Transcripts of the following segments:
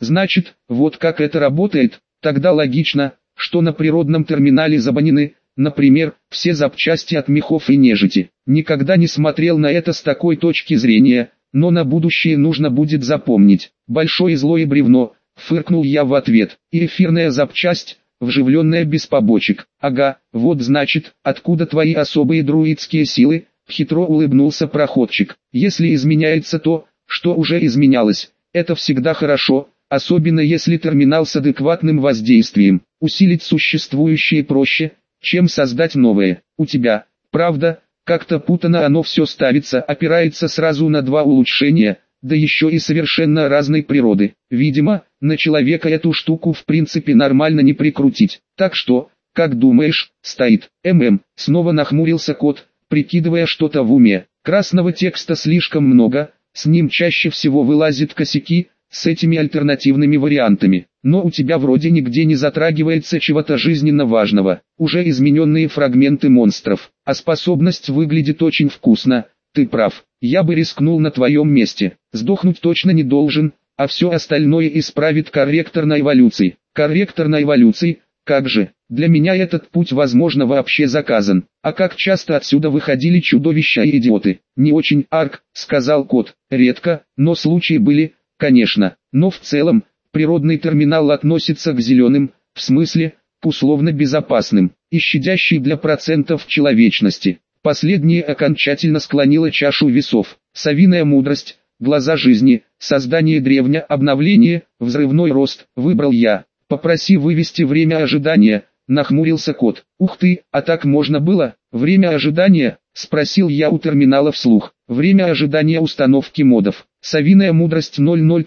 Значит, вот как это работает, тогда логично, что на природном терминале забанены, например, все запчасти от мехов и нежити. Никогда не смотрел на это с такой точки зрения, но на будущее нужно будет запомнить. Большое злое бревно, фыркнул я в ответ, и эфирная запчасть, вживленная без побочек. Ага, вот значит, откуда твои особые друидские силы, хитро улыбнулся проходчик. Если изменяется то, что уже изменялось, это всегда хорошо, особенно если терминал с адекватным воздействием. Усилить существующее проще, чем создать новое. У тебя, правда, как-то путано оно все ставится, опирается сразу на два улучшения, да еще и совершенно разной природы. Видимо, на человека эту штуку в принципе нормально не прикрутить. Так что, как думаешь, стоит? Снова нахмурился кот, прикидывая что-то в уме. Красного текста слишком много, с ним чаще всего вылазят косяки, с этими альтернативными вариантами. Но у тебя вроде нигде не затрагивается чего-то жизненно важного. Уже измененные фрагменты монстров. А способность выглядит очень вкусно. Ты прав. Я бы рискнул на твоем месте. Сдохнуть точно не должен, а все остальное исправит корректор на эволюции. Корректор на эволюции? Как же? Для меня этот путь возможно вообще заказан. А как часто отсюда выходили чудовища и идиоты? Не очень, Арк, сказал кот. Редко, но случаи были, конечно. Но в целом, природный терминал относится к зеленым, в смысле, к условно безопасным, и щадящий для процентов человечности. Последнее окончательно склонило чашу весов. Совиная мудрость, глаза жизни, создание древня, обновление, взрывной рост, выбрал я. Попроси вывести время ожидания, нахмурился кот. Ух ты, а так можно было? Время ожидания? Спросил я у терминала вслух. Время ожидания установки модов. Совиная мудрость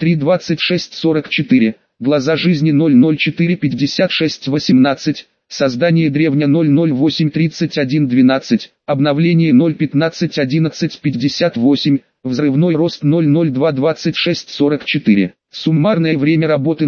0032644, глаза жизни 0045618, создание древня 0083112, обновление 0151158, взрывной рост 0022644. Суммарное время работы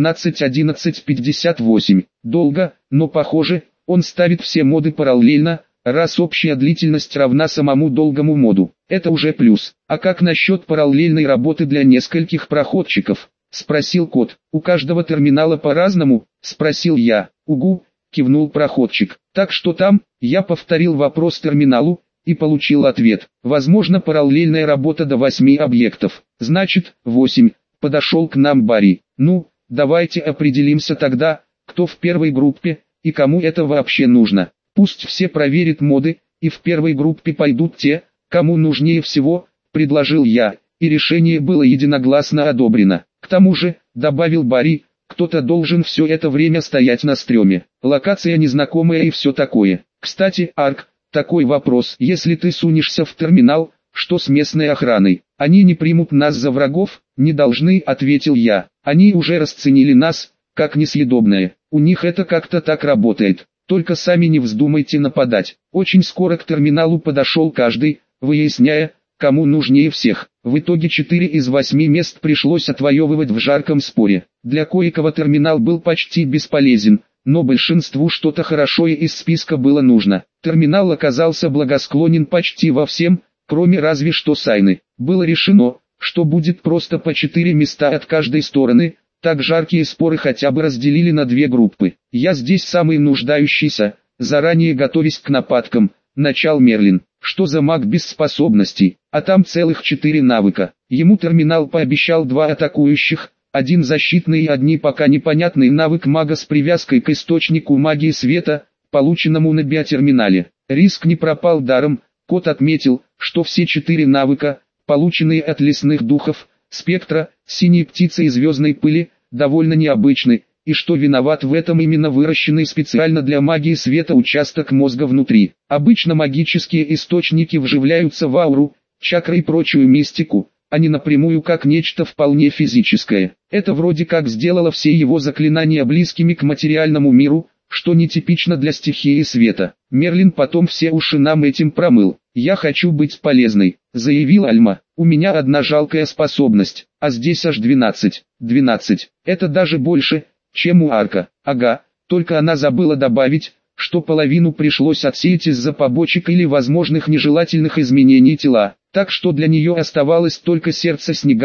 0151158. Долго, но похоже, он ставит все моды параллельно, раз общая длительность равна самому долгому моду. Это уже плюс. А как насчет параллельной работы для нескольких проходчиков? Спросил кот. У каждого терминала по-разному? Спросил я. Угу, кивнул проходчик. Так что там? Я повторил вопрос терминалу и получил ответ. Возможно параллельная работа до 8 объектов. Значит, 8. Подошел к нам Барри. Ну, давайте определимся тогда, кто в первой группе, и кому это вообще нужно. Пусть все проверят моды, и в первой группе пойдут те, кому нужнее всего, предложил я, и решение было единогласно одобрено. К тому же, добавил Барри, кто-то должен все это время стоять на стреме. Локация незнакомая и все такое. Кстати, Арк, такой вопрос. Если ты сунешься в терминал, что с местной охраной? Они не примут нас за врагов? Не должны, ответил я. Они уже расценили нас, как несъедобное. У них это как-то так работает. Только сами не вздумайте нападать. Очень скоро к терминалу подошел каждый, выясняя, кому нужнее всех. В итоге 4 из 8 мест пришлось отвоевывать в жарком споре. Для кое-кого терминал был почти бесполезен, но большинству что-то хорошее из списка было нужно. Терминал оказался благосклонен почти во всем, кроме разве что Сайны. Было решено, что будет просто по 4 места от каждой стороны. Так жаркие споры хотя бы разделили на 2 группы. Я здесь самый нуждающийся, заранее готовясь к нападкам, начал Мерлин. Что за маг без способностей? А там целых 4 навыка. Ему терминал пообещал 2 атакующих, 1 защитный и одни пока непонятный навык мага с привязкой к источнику магии света, полученному на биотерминале. Риск не пропал даром. Кот отметил, что все 4 навыка, полученные от лесных духов, спектра, синей птицы и звездной пыли, довольно необычны, и что виноват в этом именно выращенный специально для магии света участок мозга внутри. Обычно магические источники вживляются в ауру, чакры и прочую мистику, а не напрямую как нечто вполне физическое. Это вроде как сделало все его заклинания близкими к материальному миру, что нетипично для стихии света. Мерлин потом все уши нам этим промыл. «Я хочу быть полезной», — заявил Альма. «У меня одна жалкая способность, а здесь аж 12. 12. Это даже больше, чем у Арка. Ага, только она забыла добавить, что половину пришлось отсеять из-за побочек или возможных нежелательных изменений тела. Так что для нее оставалось только сердце снега,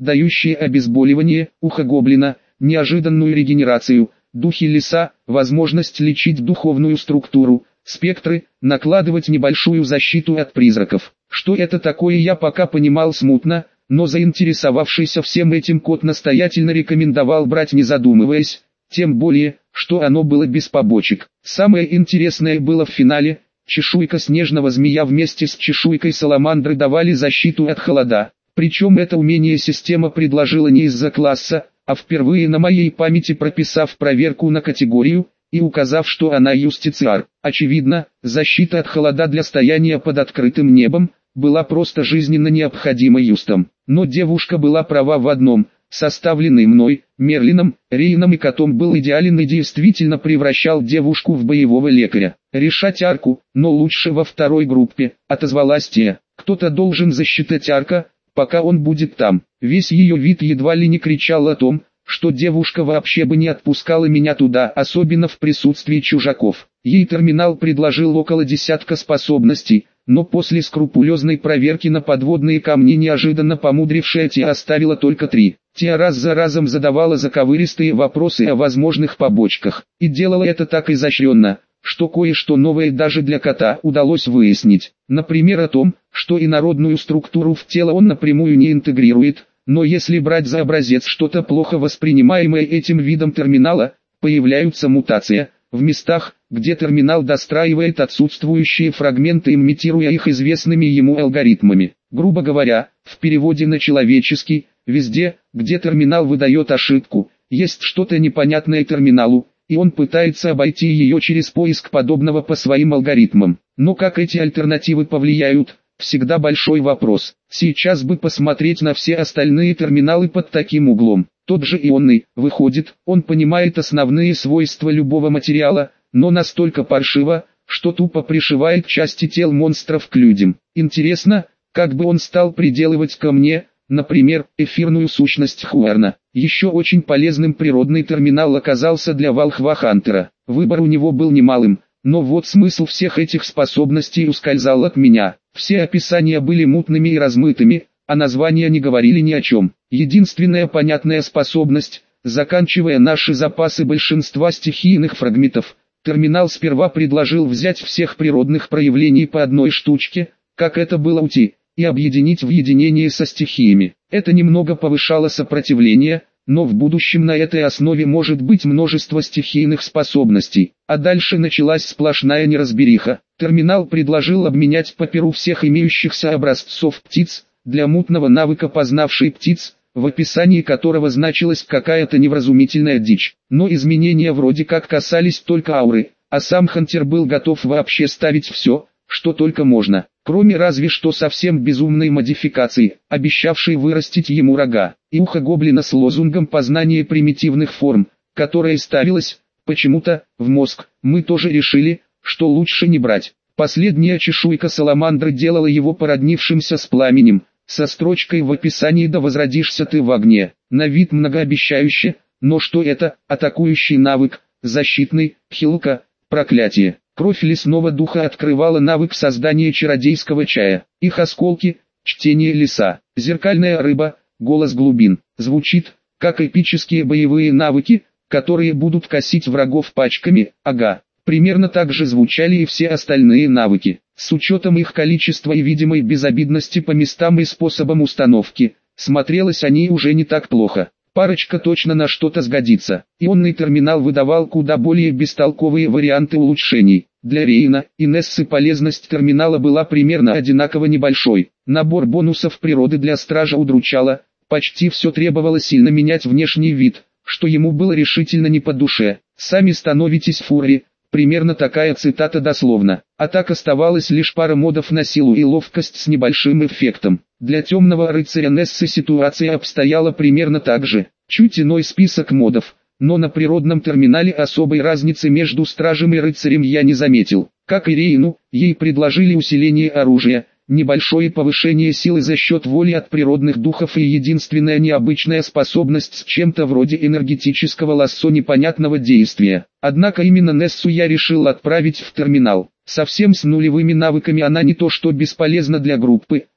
дающие обезболивание, ухо гоблина, неожиданную регенерацию, духи леса, возможность лечить духовную структуру, спектры, накладывать небольшую защиту от призраков. Что это такое, я пока понимал смутно, но заинтересовавшийся всем этим кот настоятельно рекомендовал брать, не задумываясь, тем более, что оно было без побочек. Самое интересное было в финале. Чешуйка снежного змея вместе с чешуйкой саламандры давали защиту от холода. Причем это умение система предложила не из-за класса, а впервые на моей памяти прописав проверку на категорию и указав, что она юстициар. Очевидно, защита от холода для стояния под открытым небом была просто жизненно необходима юстом. Но девушка была права в одном: составленный мной, Мерлином, Рейном и котом был идеален и действительно превращал девушку в боевого лекаря. «Решать арку, но лучше во второй группе», — отозвалась Тия. «Кто-то должен засчитать арка, пока он будет там». Весь ее вид едва ли не кричал о том, что девушка вообще бы не отпускала меня туда, особенно в присутствии чужаков. Ей терминал предложил около десятка способностей, но после скрупулезной проверки на подводные камни неожиданно помудрившая Тия оставила только 3. Тия раз за разом задавала заковыристые вопросы о возможных побочках, и делала это так изощренно, что кое-что новое даже для кота удалось выяснить. Например, о том, что инородную структуру в тело он напрямую не интегрирует, но если брать за образец что-то плохо воспринимаемое этим видом терминала, появляются мутации в местах, где терминал достраивает отсутствующие фрагменты, имитируя их известными ему алгоритмами. Грубо говоря, в переводе на человеческий, везде, где терминал выдает ошибку, есть что-то непонятное терминалу, и он пытается обойти ее через поиск подобного по своим алгоритмам. Но как эти альтернативы повлияют, всегда большой вопрос. Сейчас бы посмотреть на все остальные терминалы под таким углом. Тот же ионный, выходит, он понимает основные свойства любого материала, но настолько паршиво, что тупо пришивает части тел монстров к людям. Интересно, как бы он стал приделывать ко мне, например, эфирную сущность Хуэрна. Еще очень полезным природный терминал оказался для волхва-хантера. Выбор у него был немалым, но вот смысл всех этих способностей ускользал от меня. Все описания были мутными и размытыми, а названия не говорили ни о чем. Единственная понятная способность, заканчивая наши запасы большинства стихийных фрагментов, терминал сперва предложил взять всех природных проявлений по одной штучке, как это было у Ти, и объединить в единении со стихиями. Это немного повышало сопротивление, но в будущем на этой основе может быть множество стихийных способностей. А дальше началась сплошная неразбериха. Терминал предложил обменять по перу всех имеющихся образцов птиц, для мутного навыка познавший птиц, в описании которого значилась какая-то невразумительная дичь. Но изменения вроде как касались только ауры, а сам Хантер был готов вообще ставить все, что только можно, кроме разве что совсем безумной модификации, обещавшей вырастить ему рога, и ухо гоблина с лозунгом познания примитивных форм, которая ставилась, почему-то, в мозг. Мы тоже решили, что лучше не брать. Последняя чешуйка саламандры делала его породнившимся с пламенем, со строчкой в описании «Да возродишься ты в огне». На вид многообещающе, но что это? Атакующий навык, защитный, хилка, проклятие. Кровь лесного духа открывала навык создания чародейского чая. Их осколки, чтение леса, зеркальная рыба, голос глубин. Звучит, как эпические боевые навыки, которые будут косить врагов пачками, ага. Примерно так же звучали и все остальные навыки. С учетом их количества и видимой безобидности по местам и способам установки, смотрелось они уже не так плохо. Парочка точно на что-то сгодится. Ионный терминал выдавал куда более бестолковые варианты улучшений. Для Рейна и Нессы полезность терминала была примерно одинаково небольшой. Набор бонусов природы для стража удручало, почти все требовало сильно менять внешний вид, что ему было решительно не по душе. «Сами становитесь фури», примерно такая цитата дословно. А так оставалось лишь пара модов на силу и ловкость с небольшим эффектом. Для темного рыцаря Нессы ситуация обстояла примерно так же. Чуть иной список модов, но на природном терминале особой разницы между стражем и рыцарем я не заметил. Как и Рейну, ей предложили усиление оружия, небольшое повышение силы за счет воли от природных духов и единственная необычная способность с чем-то вроде энергетического лассо непонятного действия. Однако именно Нессу я решил отправить в терминал. Совсем с нулевыми навыками она не то что бесполезна для группы,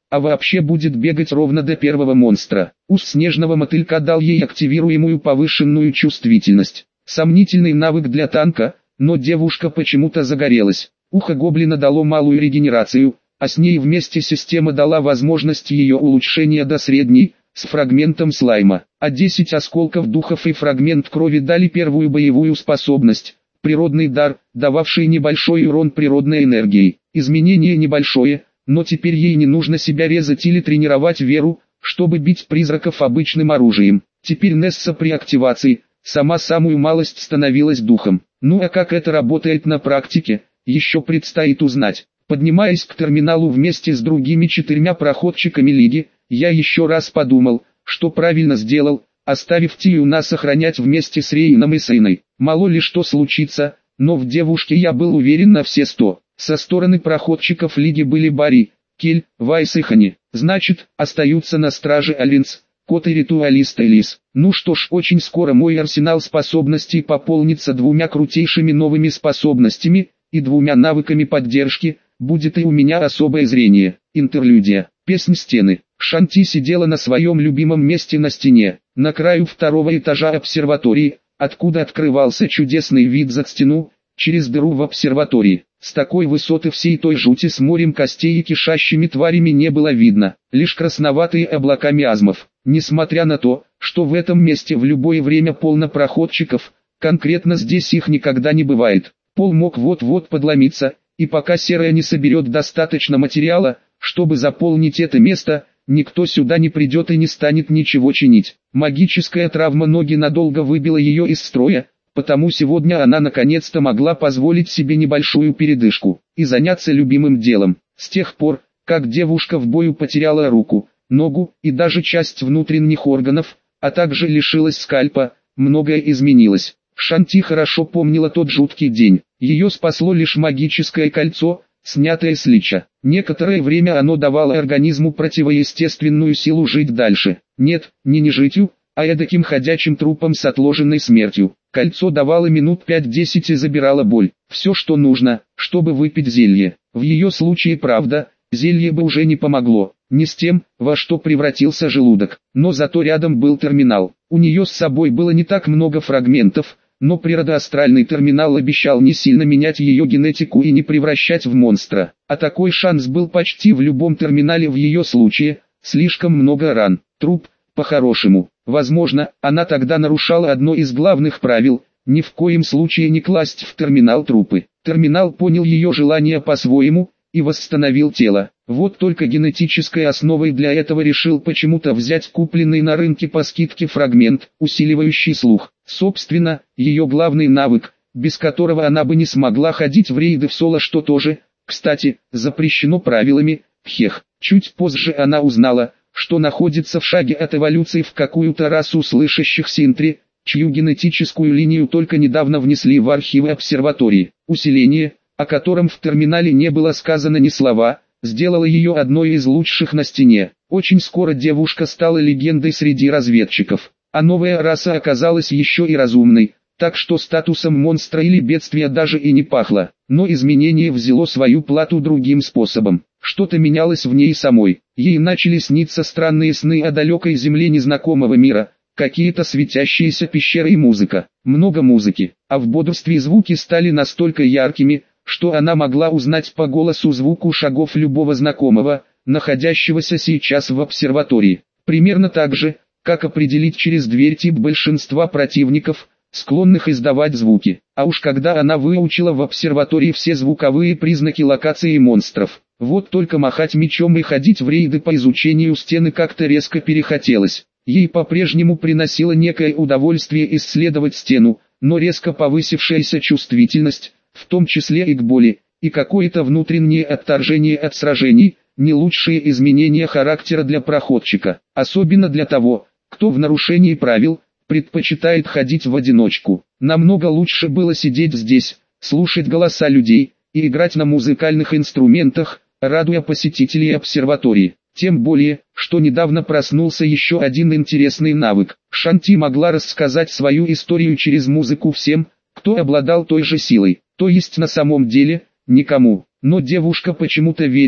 а вообще будет бегать ровно до первого монстра. Ус снежного мотылька дал ей активируемую повышенную чувствительность. Сомнительный навык для танка, но девушка почему-то загорелась. Ухо гоблина дало малую регенерацию, а с ней вместе система дала возможность ее улучшения до средней, с фрагментом слайма. А 10 осколков духов и фрагмент крови дали первую боевую способность, природный дар, дававший небольшой урон природной энергией. Изменение небольшое, но теперь ей не нужно себя резать или тренировать веру, чтобы бить призраков обычным оружием. Теперь Несса при активации, сама самую малость становилась духом. Ну а как это работает на практике, еще предстоит узнать. Поднимаясь к терминалу вместе с другими 4 проходчиками Лиги, я еще раз подумал, что правильно сделал, оставив Тию нас охранять вместе с Рейном и Сейной. Мало ли что случится, но в девушке я был уверен на все 100. Со стороны проходчиков Лиги были Барри, Кель, Вайс и Хани. Значит, остаются на страже Алинс, Кот и Ритуалист Элис. Ну что ж, очень скоро мой арсенал способностей пополнится 2 крутейшими новыми способностями и 2 навыками поддержки. Будет и у меня особое зрение. Интерлюдия. Песнь стены. Шанти сидела на своем любимом месте на стене, на краю 2-го этажа обсерватории, откуда открывался чудесный вид за стену, через дыру в обсерватории. С такой высоты всей той жути с морем костей и кишащими тварями не было видно, лишь красноватые облака миазмов. Несмотря на то, что в этом месте в любое время полно проходчиков, конкретно здесь их никогда не бывает. Пол мог вот-вот подломиться, и пока серая не соберет достаточно материала, чтобы заполнить это место, никто сюда не придет и не станет ничего чинить. Магическая травма ноги надолго выбила ее из строя, потому сегодня она наконец-то могла позволить себе небольшую передышку и заняться любимым делом. С тех пор, как девушка в бою потеряла руку, ногу и даже часть внутренних органов, а также лишилась скальпа, многое изменилось. Шанти хорошо помнила тот жуткий день. Ее спасло лишь магическое кольцо, снятое с лича. Некоторое время оно давало организму противоестественную силу жить дальше. Нет, не житью, а эдаким ходячим трупом с отложенной смертью. Кольцо давало минут 5-10 и забирало боль. Все, что нужно, чтобы выпить зелье. В ее случае, правда, зелье бы уже не помогло. Не с тем, во что превратился желудок. Но зато рядом был терминал. У нее с собой было не так много фрагментов, но природоастральный терминал обещал не сильно менять ее генетику и не превращать в монстра. А такой шанс был почти в любом терминале в ее случае. Слишком много ран. Труп, по-хорошему. Возможно, она тогда нарушала одно из главных правил – ни в коем случае не класть в терминал трупы. Терминал понял ее желание по-своему и восстановил тело. Вот только генетической основой для этого решил почему-то взять купленный на рынке по скидке фрагмент, усиливающий слух. Собственно, ее главный навык, без которого она бы не смогла ходить в рейды в соло, что тоже, кстати, запрещено правилами, пхех. Чуть позже она узнала, что находится в шаге от эволюции в какую-то расу слышащих синтри, чью генетическую линию только недавно внесли в архивы обсерватории. Усиление, о котором в терминале не было сказано ни слова, сделало ее одной из лучших на стене. Очень скоро девушка стала легендой среди разведчиков, а новая раса оказалась еще и разумной, так что статусом монстра или бедствия даже и не пахло. Но изменение взяло свою плату другим способом. Что-то менялось в ней самой. Ей начали сниться странные сны о далекой земле незнакомого мира, какие-то светящиеся пещеры и музыка. Много музыки, а в бодрстве звуки стали настолько яркими, что она могла узнать по голосу звуку шагов любого знакомого, находящегося сейчас в обсерватории. Примерно так же, как определить через дверь тип большинства противников, склонных издавать звуки. А уж когда она выучила в обсерватории все звуковые признаки локации монстров, вот только махать мечом и ходить в рейды по изучению стены как-то резко перехотелось. Ей по-прежнему приносило некое удовольствие исследовать стену, но резко повысившаяся чувствительность, в том числе и к боли, и какое-то внутреннее отторжение от сражений, не лучшие изменения характера для проходчика, особенно для того, кто в нарушении правил предпочитает ходить в одиночку. Намного лучше было сидеть здесь, слушать голоса людей и играть на музыкальных инструментах, радуя посетителей обсерватории. Тем более, что недавно проснулся еще один интересный навык. Шанти могла рассказать свою историю через музыку всем, кто обладал той же силой. То есть на самом деле, никому. Но девушка почему-то верила,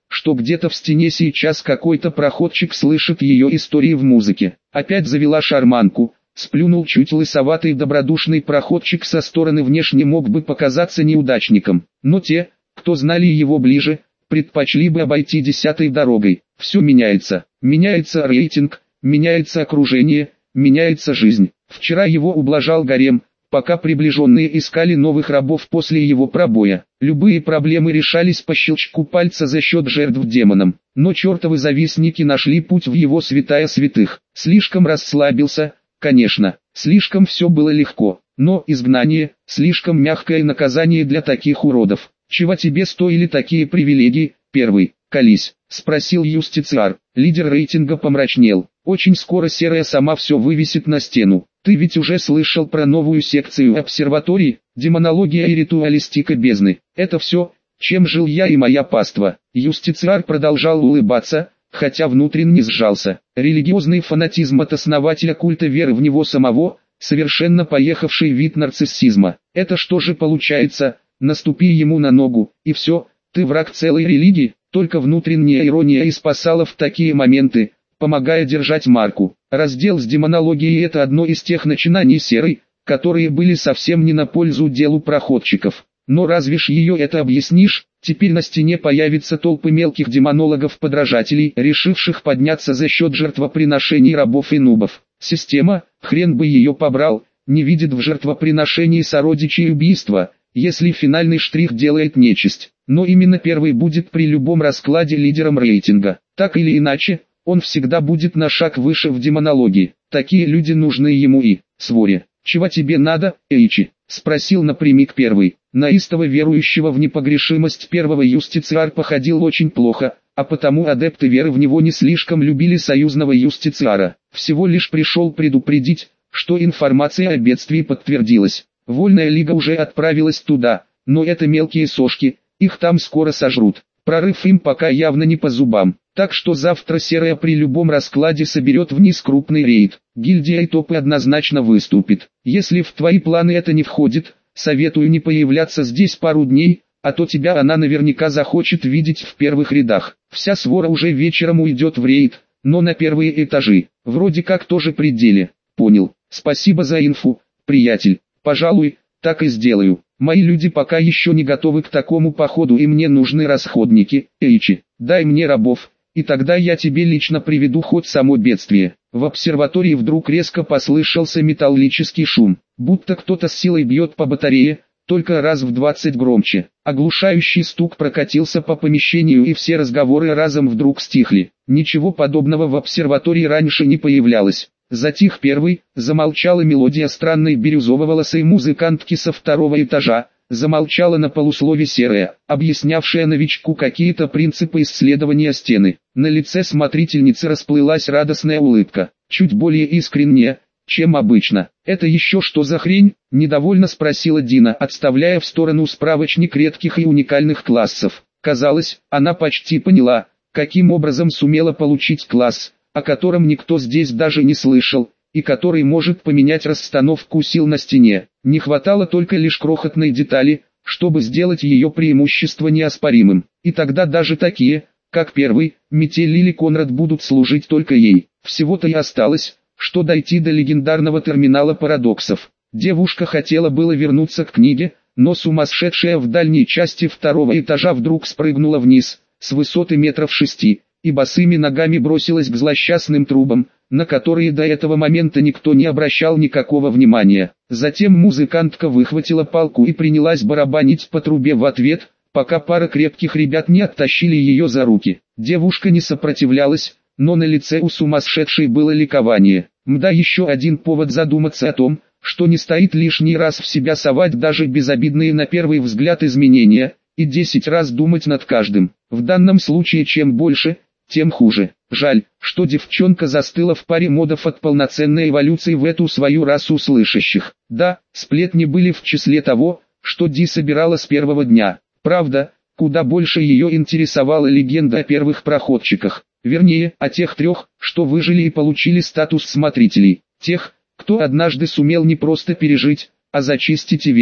что где-то в стене сейчас какой-то проходчик слышит ее истории в музыке. Опять завела шарманку, сплюнул чуть лысоватый добродушный проходчик со стороны, внешне мог бы показаться неудачником, но те, кто знали его ближе, предпочли бы обойти десятой дорогой. Все меняется. Меняется рейтинг, меняется окружение, меняется жизнь. Вчера его ублажал гарем, пока приближенные искали новых рабов после его пробоя. Любые проблемы решались по щелчку пальца за счет жертв демонам. Но чертовы завистники нашли путь в его святая святых. Слишком расслабился, конечно, слишком все было легко. Но изгнание, слишком мягкое наказание для таких уродов. Чего тебе стоили такие привилегии? Первый, колись, спросил юстициар. Лидер рейтинга помрачнел. Очень скоро серая сама все вывесит на стену. Ты ведь уже слышал про новую секцию обсерватории, демонология и ритуалистика бездны. Это все, чем жил я и моя паства. Юстициар продолжал улыбаться, хотя внутренне сжался. Религиозный фанатизм от основателя культа веры в него самого, совершенно поехавший вид нарциссизма. Это что же получается? Наступи ему на ногу, и все, ты враг целой религии. Только внутренняя ирония и спасала в такие моменты, помогая держать марку. Раздел с демонологией — это одно из тех начинаний серой, которые были совсем не на пользу делу проходчиков. Но разве ж ее это объяснишь? Теперь на стене появятся толпы мелких демонологов-подражателей, решивших подняться за счет жертвоприношений рабов и нубов. Система, хрен бы ее побрал, не видит в жертвоприношении сородичей убийства, если финальный штрих делает нечисть. Но именно первый будет при любом раскладе лидером рейтинга. Так или иначе, он всегда будет на шаг выше в демонологии. Такие люди нужны ему и своре. «Чего тебе надо, Эйчи?» — спросил напрямик первый. На истово верующего в непогрешимость первого юстициар походил очень плохо, а потому адепты веры в него не слишком любили союзного юстициара. Всего лишь пришел предупредить, что информация о бедствии подтвердилась. Вольная лига уже отправилась туда, но это мелкие сошки, их там скоро сожрут. Прорыв им пока явно не по зубам. Так что завтра серая при любом раскладе соберет вниз крупный рейд. Гильдия и топы однозначно выступит. Если в твои планы это не входит, советую не появляться здесь пару дней, а то тебя она наверняка захочет видеть в первых рядах. Вся свора уже вечером уйдет в рейд, но на первые этажи. Вроде как тоже при деле. Понял. Спасибо за инфу, приятель. Пожалуй, так и сделаю. Мои люди пока еще не готовы к такому походу и мне нужны расходники. Эйчи, дай мне рабов, и тогда я тебе лично приведу хоть само бедствие. В обсерватории вдруг резко послышался металлический шум, будто кто-то с силой бьет по батарее, только раз в 20 громче. Оглушающий стук прокатился по помещению и все разговоры разом вдруг стихли. Ничего подобного в обсерватории раньше не появлялось. Затих первый, замолчала мелодия странной бирюзово-волосой музыкантки со второго этажа, замолчала на полуслове серая, объяснявшая новичку какие-то принципы исследования стены. На лице смотрительницы расплылась радостная улыбка, чуть более искренняя, чем обычно. «Это еще что за хрень?» – недовольно спросила Дина, отставляя в сторону справочник редких и уникальных классов. Казалось, она почти поняла, каким образом сумела получить класс, о котором никто здесь даже не слышал, и который может поменять расстановку сил на стене. Не хватало только лишь крохотной детали, чтобы сделать ее преимущество неоспоримым. И тогда даже такие, как первый, Метель или Конрад будут служить только ей. Всего-то и осталось, что дойти до легендарного терминала парадоксов. Девушка хотела было вернуться к книге, но сумасшедшая в дальней части второго этажа вдруг спрыгнула вниз, с высоты метров 6, и босыми ногами бросилась к злосчастным трубам, на которые до этого момента никто не обращал никакого внимания. Затем музыкантка выхватила палку и принялась барабанить по трубе в ответ, пока пара крепких ребят не оттащили ее за руки. Девушка не сопротивлялась, но на лице у сумасшедшей было ликование. Мда, еще один повод задуматься о том, что не стоит лишний раз в себя совать даже безобидные на первый взгляд изменения, и 10 раз думать над каждым. В данном случае чем больше, тем хуже. Жаль, что девчонка застыла в паре модов от полноценной эволюции в эту свою расу слышащих. Да, сплетни были в числе того, что Ди собирала с первого дня. Правда, куда больше ее интересовала легенда о первых проходчиках. Вернее, о тех трех, что выжили и получили статус смотрителей. Тех, кто однажды сумел не просто пережить, а зачистить ивент.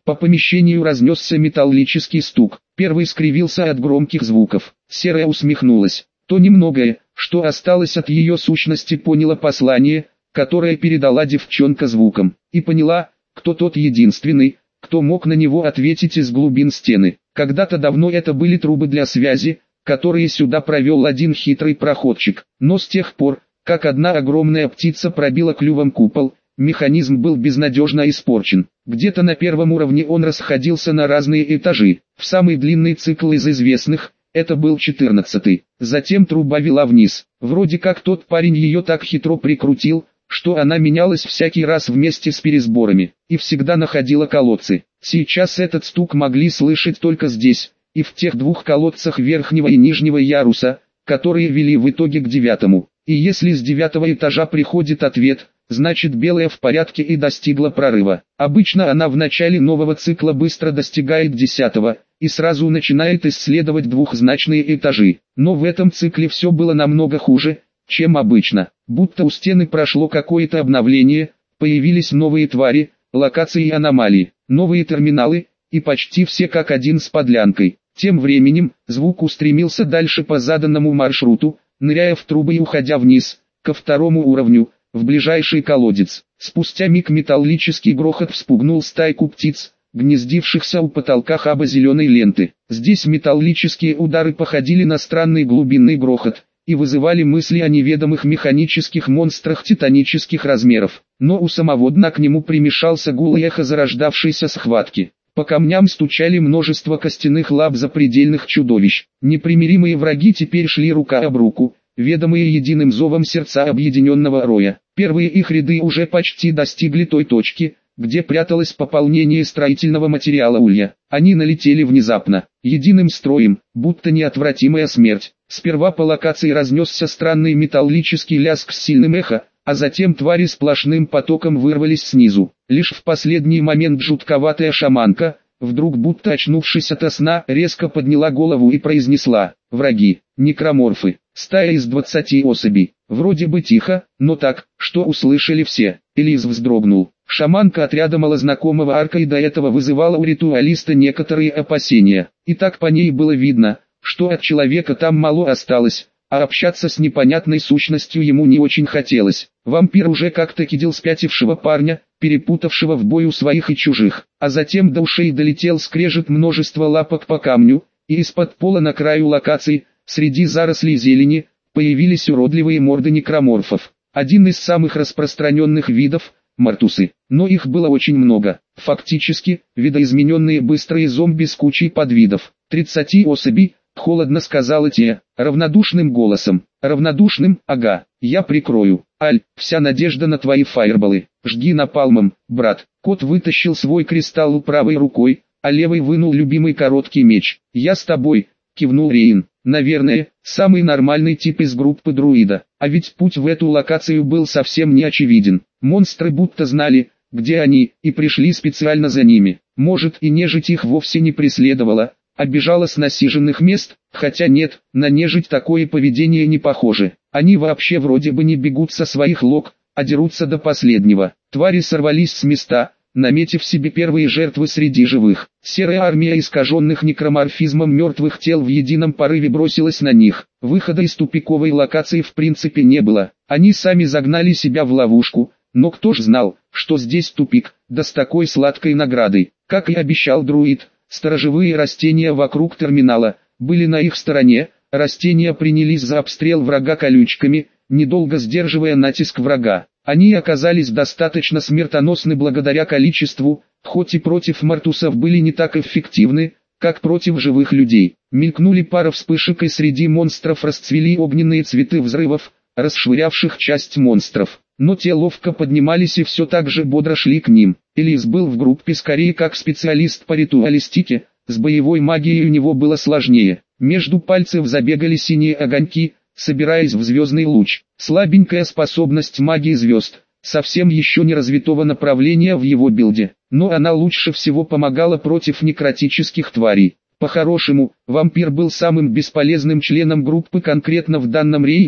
По помещению разнесся металлический стук. Первый скривился от громких звуков. Серая усмехнулась. То немногое, что осталось от ее сущности, поняла послание, которое передала девчонка звуком, и поняла, кто тот единственный, кто мог на него ответить из глубин стены. Когда-то давно это были трубы для связи, которые сюда провел один хитрый проходчик, но с тех пор, как одна огромная птица пробила клювом купол, механизм был безнадежно испорчен. Где-то на первом уровне он расходился на разные этажи. В самый длинный цикл из известных, это был 14-й. Затем труба вела вниз. Вроде как тот парень ее так хитро прикрутил, что она менялась всякий раз вместе с пересборами, и всегда находила колодцы. Сейчас этот стук могли слышать только здесь, и в тех двух колодцах верхнего и нижнего яруса, которые вели в итоге к 9-му. И если с 9-го этажа приходит ответ, значит белая в порядке и достигла прорыва. Обычно она в начале нового цикла быстро достигает 10-го, и сразу начинает исследовать двухзначные этажи. Но в этом цикле все было намного хуже, чем обычно. Будто у стены прошло какое-то обновление, появились новые твари, локации и аномалии, новые терминалы, и почти все как один с подлянкой. Тем временем, звук устремился дальше по заданному маршруту, ныряя в трубы и уходя вниз, ко 2-му уровню, в ближайший колодец. Спустя миг металлический грохот вспугнул стайку птиц, гнездившихся у потолка хаба-зеленой ленты. Здесь металлические удары походили на странный глубинный грохот, и вызывали мысли о неведомых механических монстрах титанических размеров. Но у самого дна к нему примешался гул и эхо зарождавшейся схватки. По камням стучали множество костяных лап запредельных чудовищ. Непримиримые враги теперь шли рука об руку, ведомые единым зовом сердца объединенного роя. Первые их ряды уже почти достигли той точки, где пряталось пополнение строительного материала улья. Они налетели внезапно, единым строем, будто неотвратимая смерть. Сперва по локации разнесся странный металлический лязг с сильным эхо, а затем твари сплошным потоком вырвались снизу. Лишь в последний момент жутковатая шаманка, вдруг будто очнувшись ото сна, резко подняла голову и произнесла: «Враги, некроморфы, стая из 20 особей». Вроде бы тихо, но так, что услышали все. Элис вздрогнул. Шаманка отряда малознакомого арка и до этого вызывала у ритуалиста некоторые опасения. И так по ней было видно, что от человека там мало осталось, а общаться с непонятной сущностью ему не очень хотелось. Вампир уже как-то кидал спятившего парня, перепутавшего в бою своих и чужих, а затем до ушей долетел скрежет множества лапок по камню, и из-под пола на краю локации, среди зарослей зелени, появились уродливые морды некроморфов. Один из самых распространенных видов – мартусы, но их было очень много. Фактически, видоизмененные быстрые зомби с кучей подвидов. 30 особей, холодно сказала Тия, равнодушным голосом. Равнодушным, ага, я прикрою. Аль, вся надежда на твои фаерболы. Жги напалмом, брат. Кот вытащил свой кристалл правой рукой, а левой вынул любимый короткий меч. Я с тобой, кивнул Рейн. Наверное, самый нормальный тип из группы друида. А ведь путь в эту локацию был совсем не очевиден. Монстры будто знали, где они, и пришли специально за ними. Может, и нежить их вовсе не преследовала, а бежала с насиженных мест, хотя нет, на нежить такое поведение не похоже. Они вообще вроде бы не бегут со своих лог, а дерутся до последнего. Твари сорвались с места, наметив себе первые жертвы среди живых. Серая армия искаженных некроморфизмом мертвых тел в едином порыве бросилась на них. Выхода из тупиковой локации в принципе не было. Они сами загнали себя в ловушку, но кто ж знал, что здесь тупик, да с такой сладкой наградой. Как и обещал друид, сторожевые растения вокруг терминала были на их стороне. Растения принялись за обстрел врага колючками, недолго сдерживая натиск врага. Они оказались достаточно смертоносны благодаря количеству, хоть и против мартусов были не так эффективны, как против живых людей. Мелькнули пара вспышек, и среди монстров расцвели огненные цветы взрывов, расшвырявших часть монстров. Но те ловко поднимались и все так же бодро шли к ним. Элис был в группе скорее как специалист по ритуалистике, с боевой магией у него было сложнее. Между пальцев забегали синие огоньки, собираясь в звездный луч. Слабенькая способность магии звезд, совсем еще не развитого направления в его билде, но она лучше всего помогала против некротических тварей. По-хорошему, вампир был самым бесполезным членом группы конкретно в данном рейде,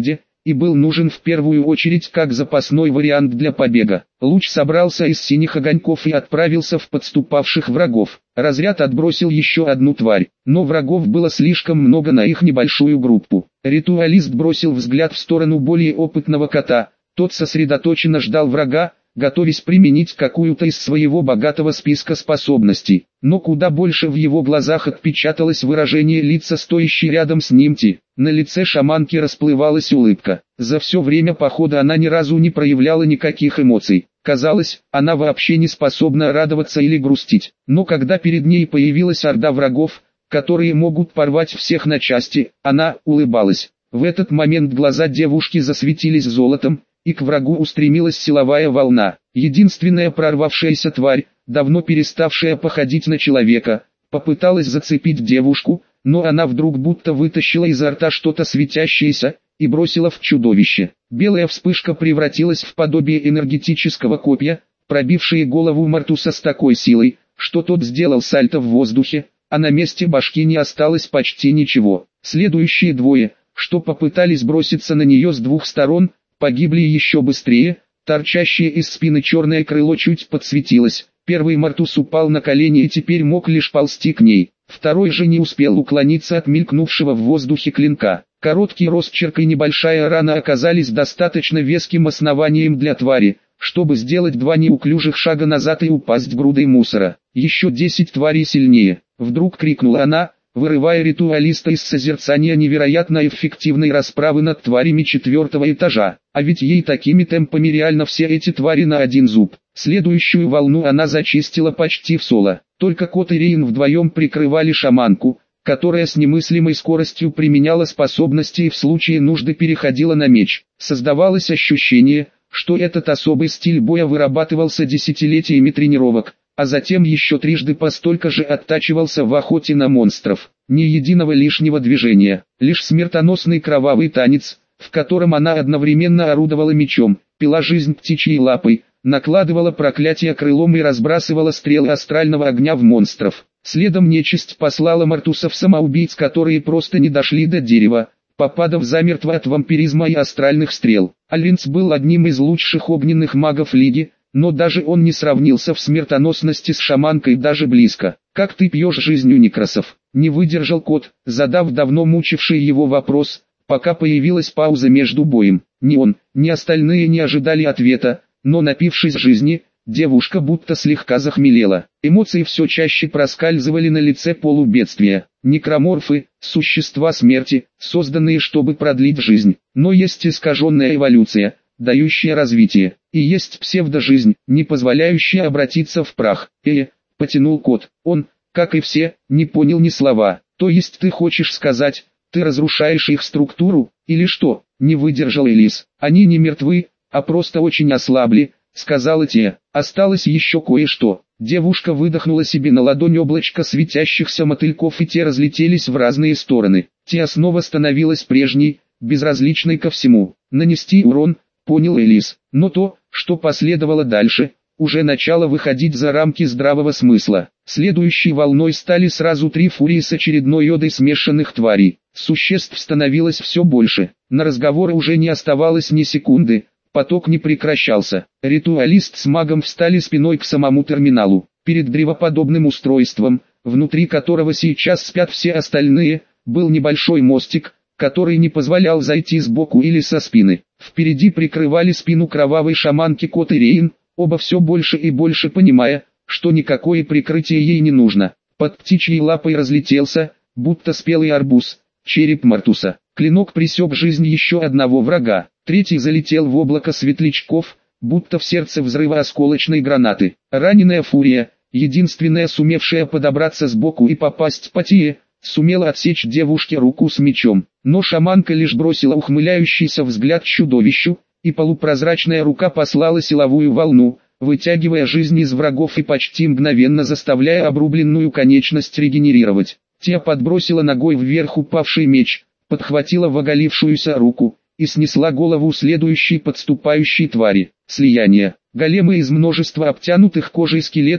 и был нужен в первую очередь как запасной вариант для побега. Луч собрался из синих огоньков и отправился в подступавших врагов. Разряд отбросил еще одну тварь, но врагов было слишком много на их небольшую группу. Ритуалист бросил взгляд в сторону более опытного кота, тот сосредоточенно ждал врага, готовясь применить какую-то из своего богатого списка способностей. Но куда больше в его глазах отпечаталось выражение лица стоящей рядом с ним Ти. На лице шаманки расплывалась улыбка. За все время похода она ни разу не проявляла никаких эмоций. Казалось, она вообще не способна радоваться или грустить. Но когда перед ней появилась орда врагов, которые могут порвать всех на части, она улыбалась. В этот момент глаза девушки засветились золотом, и к врагу устремилась силовая волна. Единственная прорвавшаяся тварь, давно переставшая походить на человека, попыталась зацепить девушку, но она вдруг будто вытащила изо рта что-то светящееся и бросила в чудовище. Белая вспышка превратилась в подобие энергетического копья, пробившее голову Мартуса с такой силой, что тот сделал сальто в воздухе, а на месте башки не осталось почти ничего. Следующие двое, что попытались броситься на нее с двух сторон, погибли еще быстрее. Торчащее из спины черное крыло чуть подсветилось. Первый Мартус упал на колени и теперь мог лишь ползти к ней. Второй же не успел уклониться от мелькнувшего в воздухе клинка. Короткий росчерк и небольшая рана оказались достаточно веским основанием для твари, чтобы сделать два неуклюжих шага назад и упасть грудой мусора. Еще 10 тварей сильнее. Вдруг крикнула она, вырывая ритуалиста из созерцания невероятно эффективной расправы над тварями 4-го этажа. А ведь ей такими темпами реально все эти твари на один зуб. Следующую волну она зачистила почти в соло. Только кот и Рейн вдвоем прикрывали шаманку, которая с немыслимой скоростью применяла способности и в случае нужды переходила на меч. Создавалось ощущение, что этот особый стиль боя вырабатывался десятилетиями тренировок, а затем еще трижды по столько же оттачивался в охоте на монстров. Ни единого лишнего движения, лишь смертоносный кровавый танец, в котором она одновременно орудовала мечом, пила жизнь птичьей лапой, накладывала проклятие крылом и разбрасывала стрелы астрального огня в монстров. Следом нечисть послала Мартусов-самоубийц, которые просто не дошли до дерева, попадав замертво от вампиризма и астральных стрел. Алинц был одним из лучших огненных магов Лиги, но даже он не сравнился в смертоносности с шаманкой даже близко. «Как ты пьешь жизнь у некросов?» — не выдержал кот, задав давно мучивший его вопрос, пока появилась пауза между боем. Ни он, ни остальные не ожидали ответа, но напившись жизни, девушка будто слегка захмелела. Эмоции все чаще проскальзывали на лице полубедствия. Некроморфы – существа смерти, созданные чтобы продлить жизнь. Но есть искаженная эволюция, дающая развитие. И есть псевдожизнь, не позволяющая обратиться в прах. Потянул кот. Он, как и все, не понял ни слова. То есть ты хочешь сказать, ты разрушаешь их структуру, или что? Не выдержал Элис. Они не мертвы, а просто очень ослабли, сказала Тия. Осталось еще кое-что. Девушка выдохнула себе на ладонь облачко светящихся мотыльков, и те разлетелись в разные стороны. Тия снова становилась прежней, безразличной ко всему. Нанести урон, понял Элис. Но то, что последовало дальше, уже начало выходить за рамки здравого смысла. Следующей волной стали сразу 3 фурии с очередной йодой смешанных тварей. Существ становилось все больше. На разговоры уже не оставалось ни секунды. Поток не прекращался. Ритуалист с магом встали спиной к самому терминалу. Перед древоподобным устройством, внутри которого сейчас спят все остальные, был небольшой мостик, который не позволял зайти сбоку или со спины. Впереди прикрывали спину кровавой шаманки кот и Рейн, оба все больше и больше понимая, что никакое прикрытие ей не нужно. Под птичьей лапой разлетелся, будто спелый арбуз, череп Мартуса. Клинок пресек жизнь еще одного врага. Третий залетел в облако светлячков, будто в сердце взрыва осколочной гранаты. Раненая фурия, единственная сумевшая подобраться сбоку и попасть по Тие, сумела отсечь девушке руку с мечом. Но шаманка лишь бросила ухмыляющийся взгляд чудовищу, и полупрозрачная рука послала силовую волну, вытягивая жизнь из врагов и почти мгновенно заставляя обрубленную конечность регенерировать. Тия подбросила ногой вверх упавший меч, подхватила оголившуюся руку и снесла голову следующей подступающей твари. Слияние. Големы из множества обтянутых кожей скелетов,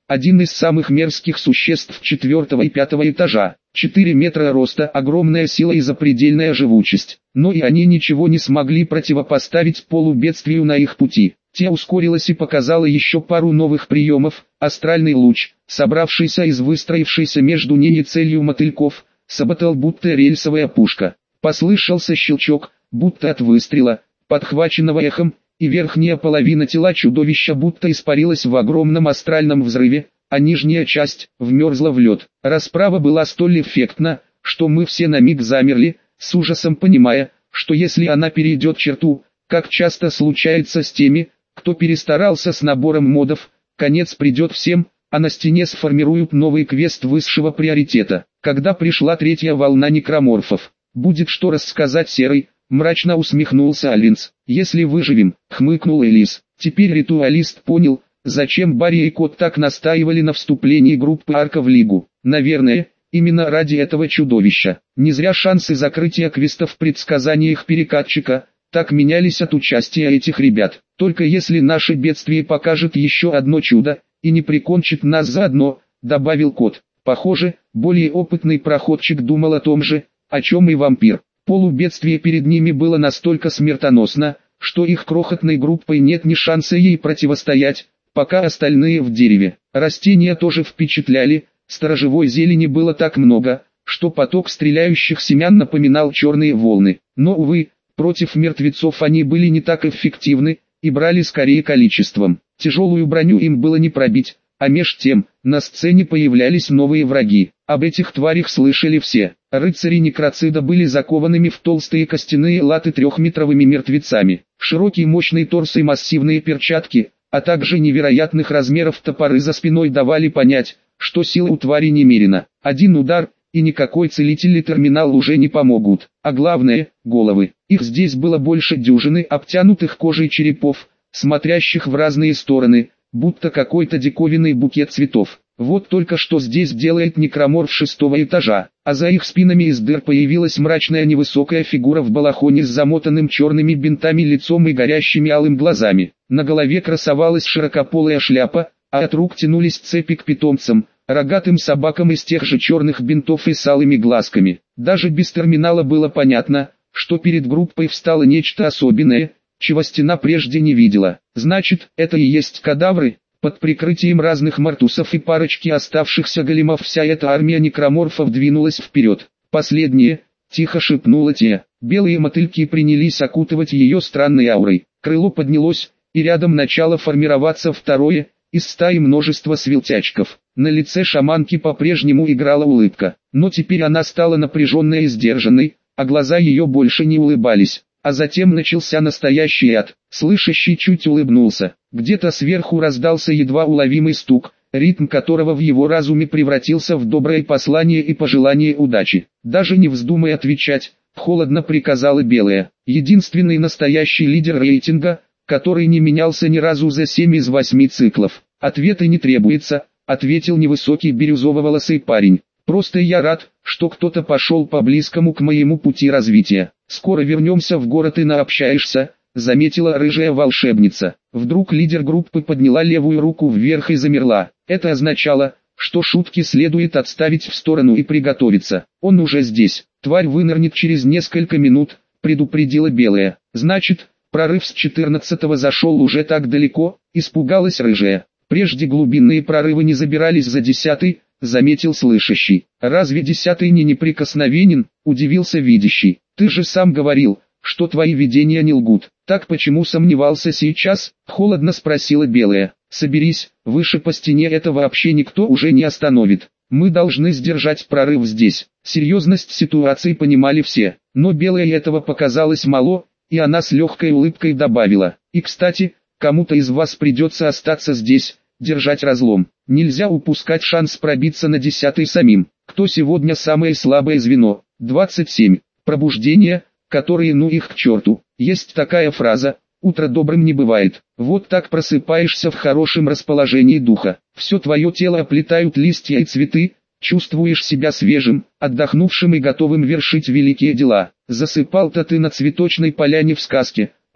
один из самых мерзких существ 4 и 5 этажа. 4 метра роста, огромная сила и запредельная живучесть. Но и они ничего не смогли противопоставить полубедствию на их пути. Те ускорилась и показала еще пару новых приемов. Астральный луч, собравшийся из выстроившейся между ней и целью мотыльков, сработал будто рельсовая пушка. Послышался щелчок, будто от выстрела, подхваченного эхом, и верхняя половина тела чудовища будто испарилась в огромном астральном взрыве, а нижняя часть вмерзла в лед. Расправа была столь эффектна, что мы все на миг замерли, с ужасом понимая, что если она перейдет черту, как часто случается с теми, кто перестарался с набором модов, конец придет всем, а на стене сформируют новый квест высшего приоритета. Когда пришла третья волна некроморфов, будет что рассказать Серый, мрачно усмехнулся Алинс. Если выживем, хмыкнул Элис. Теперь ритуалист понял, зачем Барри и Кот так настаивали на вступлении группы Арка в Лигу. Наверное, именно ради этого чудовища. Не зря шансы закрытия квеста в предсказаниях перекатчика так менялись от участия этих ребят. Только если наше бедствие покажет еще одно чудо, и не прикончит нас заодно, добавил Кот. Похоже, более опытный проходчик думал о том же, о чем и вампир. Полубедствие перед ними было настолько смертоносно, что их крохотной группой нет ни шанса ей противостоять, пока остальные в дереве. Растения тоже впечатляли, сторожевой зелени было так много, что поток стреляющих семян напоминал черные волны. Но, увы, против мертвецов они были не так эффективны, и брали скорее количеством. Тяжелую броню им было не пробить, а меж тем, на сцене появлялись новые враги. Об этих тварях слышали все. Рыцари некроцида были закованными в толстые костяные латы трехметровыми мертвецами. Широкий мощный торс и массивные перчатки, а также невероятных размеров топоры за спиной давали понять, что силы у твари немерено. Один удар, и никакой целитель или терминал уже не помогут. А главное, головы. Их здесь было больше дюжины обтянутых кожей черепов, смотрящих в разные стороны, будто какой-то диковинный букет цветов. Вот только что здесь делает некроморф 6-го этажа, а за их спинами из дыр появилась мрачная невысокая фигура в балахоне с замотанным черными бинтами лицом и горящими алым глазами. На голове красовалась широкополая шляпа, а от рук тянулись цепи к питомцам, рогатым собакам из тех же черных бинтов и с алыми глазками. Даже без терминала было понятно, что перед группой встало нечто особенное, чего стена прежде не видела. Значит, это и есть кадавры. Под прикрытием разных мартусов и парочки оставшихся големов вся эта армия некроморфов двинулась вперед. Последние, тихо шепнула Тея. Белые мотыльки принялись окутывать ее странной аурой. Крыло поднялось, и рядом начало формироваться второе, из стаи множества свилтячков. На лице шаманки по-прежнему играла улыбка, но теперь она стала напряженной и сдержанной, а глаза ее больше не улыбались. А затем начался настоящий ад. Слышащий чуть улыбнулся. Где-то сверху раздался едва уловимый стук, ритм которого в его разуме превратился в доброе послание и пожелание удачи. Даже не вздумай отвечать, холодно приказала Белая. Единственный настоящий лидер рейтинга, который не менялся ни разу за 7 из 8 циклов. Ответа не требуется, ответил невысокий бирюзово-волосый парень. Просто я рад, что кто-то пошел по близкому к моему пути развития. Скоро вернемся в город и наобщаешься, заметила рыжая волшебница. Вдруг лидер группы подняла левую руку вверх и замерла. Это означало, что шутки следует отставить в сторону и приготовиться. Он уже здесь. Тварь вынырнет через несколько минут, предупредила Белая. Значит, прорыв с 14-го зашел уже так далеко, испугалась рыжая. Прежде глубинные прорывы не забирались за 10-й, заметил слышащий. Разве 10-й не неприкосновенен, удивился видящий. Ты же сам говорил, что твои видения не лгут. Так почему сомневался сейчас? Холодно спросила Белая. Соберись, выше по стене это вообще никто уже не остановит. Мы должны сдержать прорыв здесь. Серьезность ситуации понимали все, но Белой этого показалось мало, и она с легкой улыбкой добавила. И кстати, кому-то из вас придется остаться здесь, держать разлом. Нельзя упускать шанс пробиться на 10-й самим. Кто сегодня самое слабое звено? 27. Пробуждение, которые ну их к черту. Есть такая фраза: «Утро добрым не бывает». Вот так просыпаешься в хорошем расположении духа. Все твое тело оплетают листья и цветы, чувствуешь себя свежим, отдохнувшим и готовым вершить великие дела. Засыпал-то ты на цветочной поляне в сказке,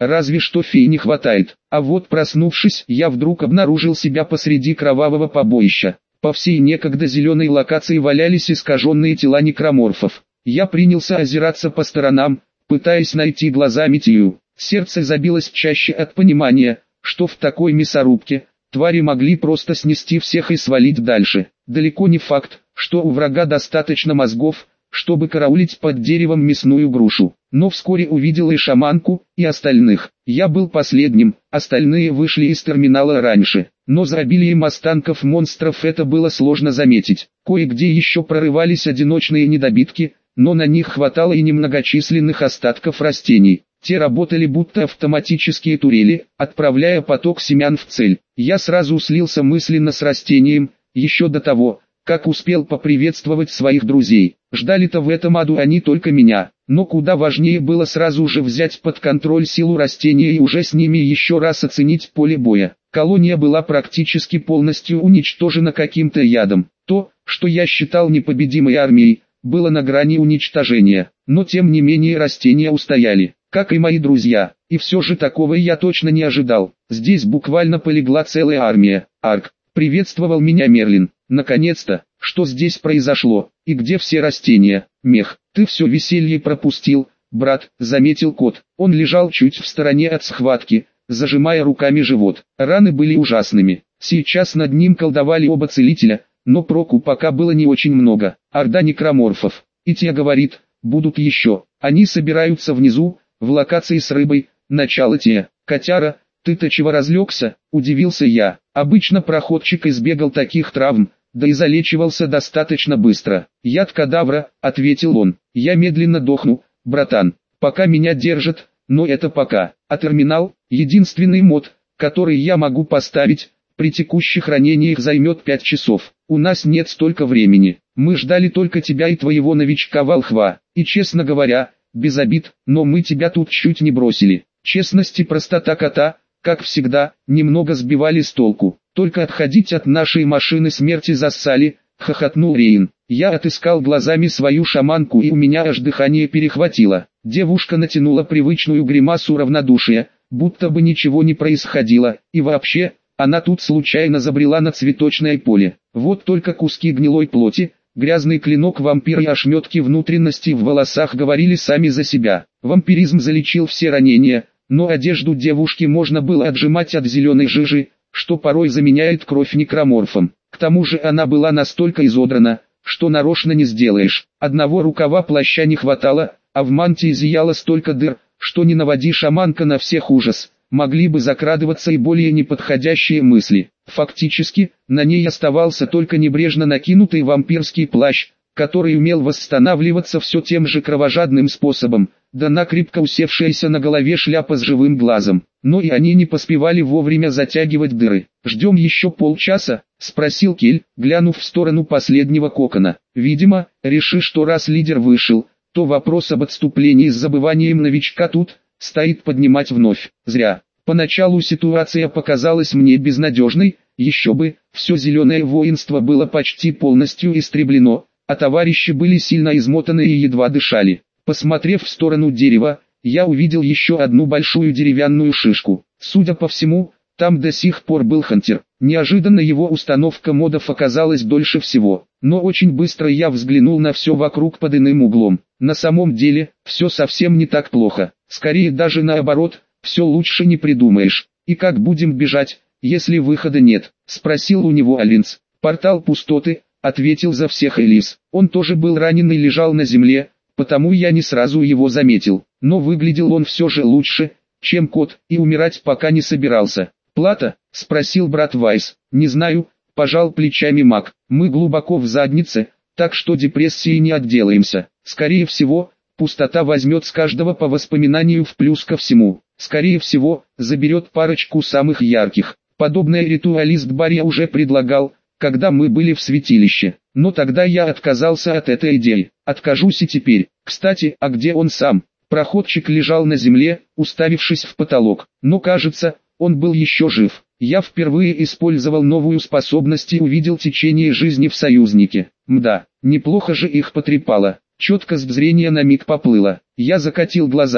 разве что фей не хватает. А вот проснувшись, я вдруг обнаружил себя посреди кровавого побоища. По всей некогда зеленой локации валялись искаженные тела некроморфов. Я принялся озираться по сторонам, пытаясь найти глазами Тию. Сердце забилось чаще от понимания, что в такой мясорубке твари могли просто снести всех и свалить дальше. Далеко не факт, что у врага достаточно мозгов, чтобы караулить под деревом мясную грушу. Но вскоре увидел и шаманку, и остальных. Я был последним, остальные вышли из терминала раньше. Но за обилием останков монстров это было сложно заметить. Кое-где еще прорывались одиночные недобитки, но на них хватало и немногочисленных остатков растений. Те работали будто автоматические турели, отправляя поток семян в цель. Я сразу слился мысленно с растением, еще до того, как успел поприветствовать своих друзей. Ждали-то в этом аду они только меня, но куда важнее было сразу же взять под контроль силу растения и уже с ними еще раз оценить поле боя. Колония была практически полностью уничтожена каким-то ядом. То, что я считал непобедимой армией, было на грани уничтожения, но тем не менее растения устояли, как и мои друзья, и все же такого я точно не ожидал. Здесь буквально полегла целая армия. Арк, приветствовал меня Мерлин. Наконец-то, что здесь произошло, и где все растения? Мех, ты все веселье пропустил, брат, заметил кот. Он лежал чуть в стороне от схватки, зажимая руками живот. Раны были ужасными. Сейчас над ним колдовали оба целителя, но проку пока было не очень много. Орда некроморфов. И те, говорит, будут еще. Они собираются внизу, в локации с рыбой. Начало те. Котяра, ты-то чего разлегся? Удивился я. Обычно проходчик избегал таких травм, да и залечивался достаточно быстро. Яд кадавра, ответил он. Я медленно дохну, братан. Пока меня держат, но это пока. А терминал, единственный мод, который я могу поставить, при текущих ранениях займет 5 часов. У нас нет столько времени. Мы ждали только тебя и твоего новичка волхва. И честно говоря, без обид, но мы тебя тут чуть не бросили. Честность и простота кота, как всегда, немного сбивали с толку. Только отходить от нашей машины смерти зассали, хохотнул Рейн. Я отыскал глазами свою шаманку и у меня аж дыхание перехватило. Девушка натянула привычную гримасу равнодушия, будто бы ничего не происходило, и вообще, она тут случайно забрела на цветочное поле. Вот только куски гнилой плоти, грязный клинок вампира и ошметки внутренностей в волосах говорили сами за себя. Вампиризм залечил все ранения, но одежду девушки можно было отжимать от зеленой жижи, что порой заменяет кровь некроморфам. К тому же она была настолько изодрана, что нарочно не сделаешь. Одного рукава плаща не хватало, а в мантии зияло столько дыр, что не наводи шаманка на всех ужас. Могли бы закрадываться и более неподходящие мысли. Фактически, на ней оставался только небрежно накинутый вампирский плащ, который умел восстанавливаться все тем же кровожадным способом, да накрепко усевшаяся на голове шляпа с живым глазом. Но и они не поспевали вовремя затягивать дыры. «Ждем еще полчаса?» — спросил Кель, глянув в сторону последнего кокона. Видимо, решив, что раз лидер вышел, то вопрос об отступлении с забыванием новичка тут стоит поднимать вновь. Зря. Поначалу ситуация показалась мне безнадежной, еще бы, все зеленое воинство было почти полностью истреблено, а товарищи были сильно измотаны и едва дышали. Посмотрев в сторону дерева, я увидел еще одну большую деревянную шишку. Судя по всему, там до сих пор был хантер. Неожиданно его установка модов оказалась дольше всего. Но очень быстро я взглянул на все вокруг под иным углом. На самом деле, все совсем не так плохо. Скорее даже наоборот, все лучше не придумаешь. «И как будем бежать, если выхода нет?» — спросил у него Алинс. «Портал пустоты», — ответил за всех Элис. Он тоже был ранен и лежал на земле, потому я не сразу его заметил. Но выглядел он все же лучше, чем кот, и умирать пока не собирался. «Плата?» — спросил брат Вайс. «Не знаю», — пожал плечами маг. «Мы глубоко в заднице, так что депрессии не отделаемся. Скорее всего, пустота возьмет с каждого по воспоминанию в плюс ко всему. Скорее всего, заберет парочку самых ярких. Подобное ритуалист Барья уже предлагал, когда мы были в святилище. Но тогда я отказался от этой идеи. Откажусь и теперь. Кстати, а где он сам?» Проходчик лежал на земле, уставившись в потолок. Но кажется, он был еще жив. Я впервые использовал новую способность и увидел течение жизни в союзнике. Мда, неплохо же их потрепало. Четкость зрения на миг поплыла. Я закатил глаза,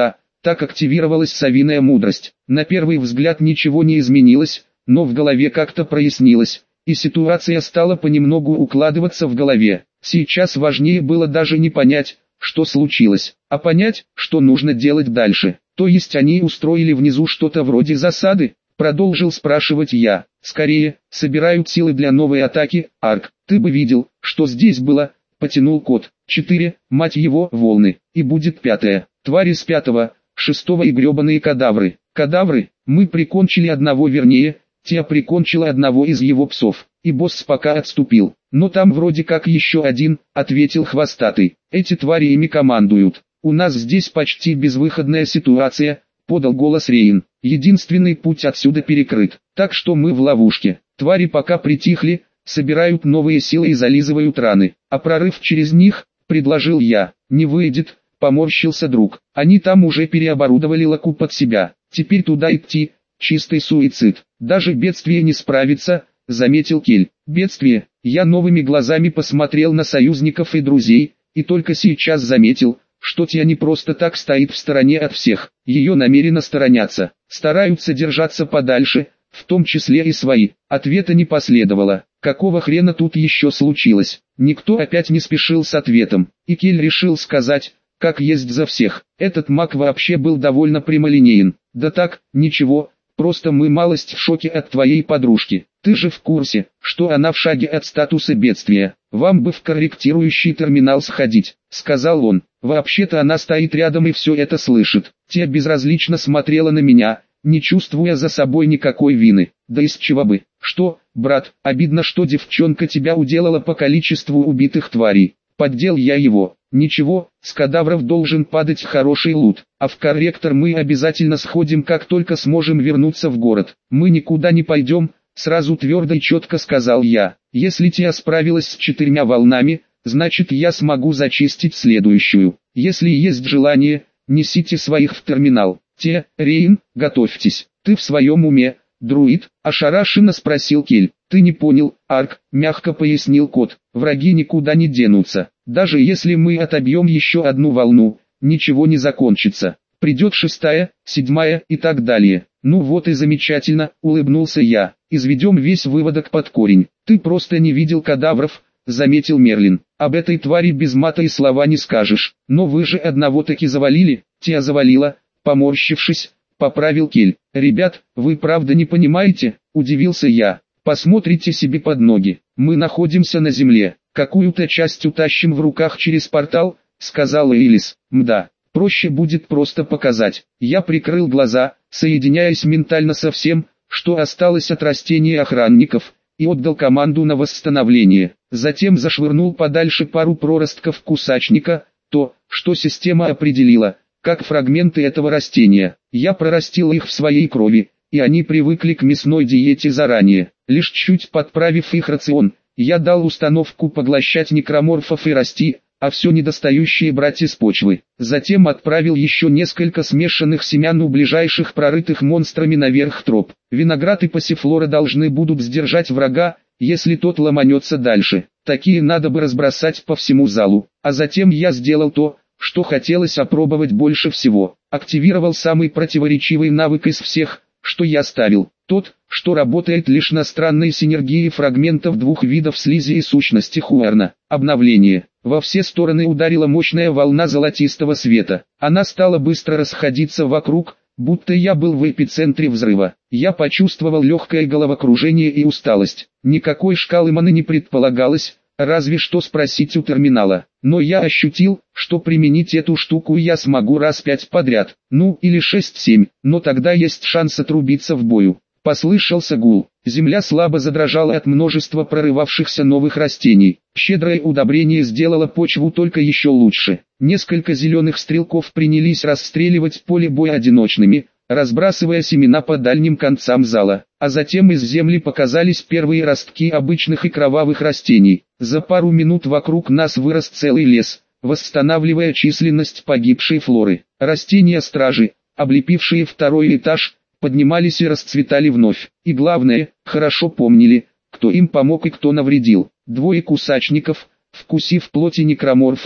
Так активировалась совиная мудрость. На первый взгляд ничего не изменилось, но в голове как-то прояснилось, и ситуация стала понемногу укладываться в голове. Сейчас важнее было даже не понять, что случилось, а понять, что нужно делать дальше. То есть они устроили внизу что-то вроде засады? Продолжил спрашивать я. Скорее, собирают силы для новой атаки. Арк, ты бы видел, что здесь было, потянул кот. 4, мать его, волны, и будет 5. Твари с 5, 6 и гребаные кадавры. Кадавры, мы прикончили одного, вернее, Тиа прикончила одного из его псов, и босс пока отступил. Но там вроде как еще один, ответил хвостатый. Эти твари ими командуют. У нас здесь почти безвыходная ситуация, подал голос Рейн. Единственный путь отсюда перекрыт, так что мы в ловушке. Твари пока притихли, собирают новые силы и зализывают раны. А прорыв через них, предложил я. Не выйдет, поморщился друг. Они там уже переоборудовали Лаку под себя. Теперь туда идти, чистый суицид. Даже бедствие не справится, заметил Кель. Бедствие. Я новыми глазами посмотрел на союзников и друзей, и только сейчас заметил, что Тиа не просто так стоит в стороне от всех. Ее намеренно сторонятся, стараются держаться подальше, в том числе и свои. Ответа не последовало. Какого хрена тут еще случилось? Никто опять не спешил с ответом, и Кель решил сказать, как есть за всех. Этот маг вообще был довольно прямолинеен. Да так, ничего, просто мы малость в шоке от твоей подружки. Ты же в курсе, что она в шаге от статуса бедствия. Вам бы в корректирующий терминал сходить, сказал он. Вообще-то она стоит рядом и все это слышит. Тия безразлично смотрела на меня, не чувствуя за собой никакой вины. Да из чего бы? Что, брат, обидно, что девчонка тебя уделала по количеству убитых тварей. Поддел я его. Ничего, с кадавров должен падать хороший лут, а в корректор мы обязательно сходим, как только сможем вернуться в город. Мы никуда не пойдем, сразу твердо и четко сказал я. Если Тия справилась с 4 волнами, значит я смогу зачистить следующую. Если есть желание, несите своих в терминал. Тия, Рейн, готовьтесь. Ты в своем уме, друид? Ошарашенно спросил Кель. Ты не понял, Арк, мягко пояснил кот. Враги никуда не денутся. Даже если мы отобьем еще одну волну, ничего не закончится. Придет 6, 7 и так далее. Ну вот и замечательно, улыбнулся я. Изведем весь выводок под корень. Ты просто не видел кадавров, заметил Мерлин. Об этой твари без мата и слова не скажешь. Но вы же одного таки завалили. Тиа завалила, поморщившись, поправил Кель. Ребят, вы правда не понимаете, удивился я. Посмотрите себе под ноги. Мы находимся на земле. Какую-то часть утащим в руках через портал, сказала Элис. Мда, проще будет просто показать. Я прикрыл глаза, соединяясь ментально со всем, что осталось от растений охранников, и отдал команду на восстановление. Затем зашвырнул подальше пару проростков кусачника, то, что система определила, как фрагменты этого растения. Я прорастил их в своей крови, и они привыкли к мясной диете заранее. Лишь чуть подправив их рацион, я дал установку поглощать некроморфов и расти, а все недостающее брать из почвы. Затем отправил еще несколько смешанных семян у ближайших прорытых монстрами наверх троп. Виноград и пассифлора должны будут сдержать врага, если тот ломанется дальше. Такие надо бы разбросать по всему залу. А затем я сделал то, что хотелось опробовать больше всего. Активировал самый противоречивый навык из всех, что я ставил. Тот, что работает лишь на странной синергии фрагментов двух видов слизи и сущности Хуэрна. Обновление. Во все стороны ударила мощная волна золотистого света. Она стала быстро расходиться вокруг, будто я был в эпицентре взрыва. Я почувствовал легкое головокружение и усталость. Никакой шкалы маны не предполагалось, разве что спросить у терминала. Но я ощутил, что применить эту штуку я смогу раз 5 подряд, ну или 6-7, но тогда есть шанс отрубиться в бою. Послышался гул. Земля слабо задрожала от множества прорывавшихся новых растений. Щедрое удобрение сделало почву только еще лучше. Несколько зеленых стрелков принялись расстреливать поле боя одиночными, разбрасывая семена по дальним концам зала. А затем из земли показались первые ростки обычных и кровавых растений. За пару минут вокруг нас вырос целый лес, восстанавливая численность погибшей флоры. Растения-стражи, облепившие второй этаж, поднимались и расцветали вновь. И главное, хорошо помнили, кто им помог и кто навредил. Двое кусачников, вкусив плоти некроморфов,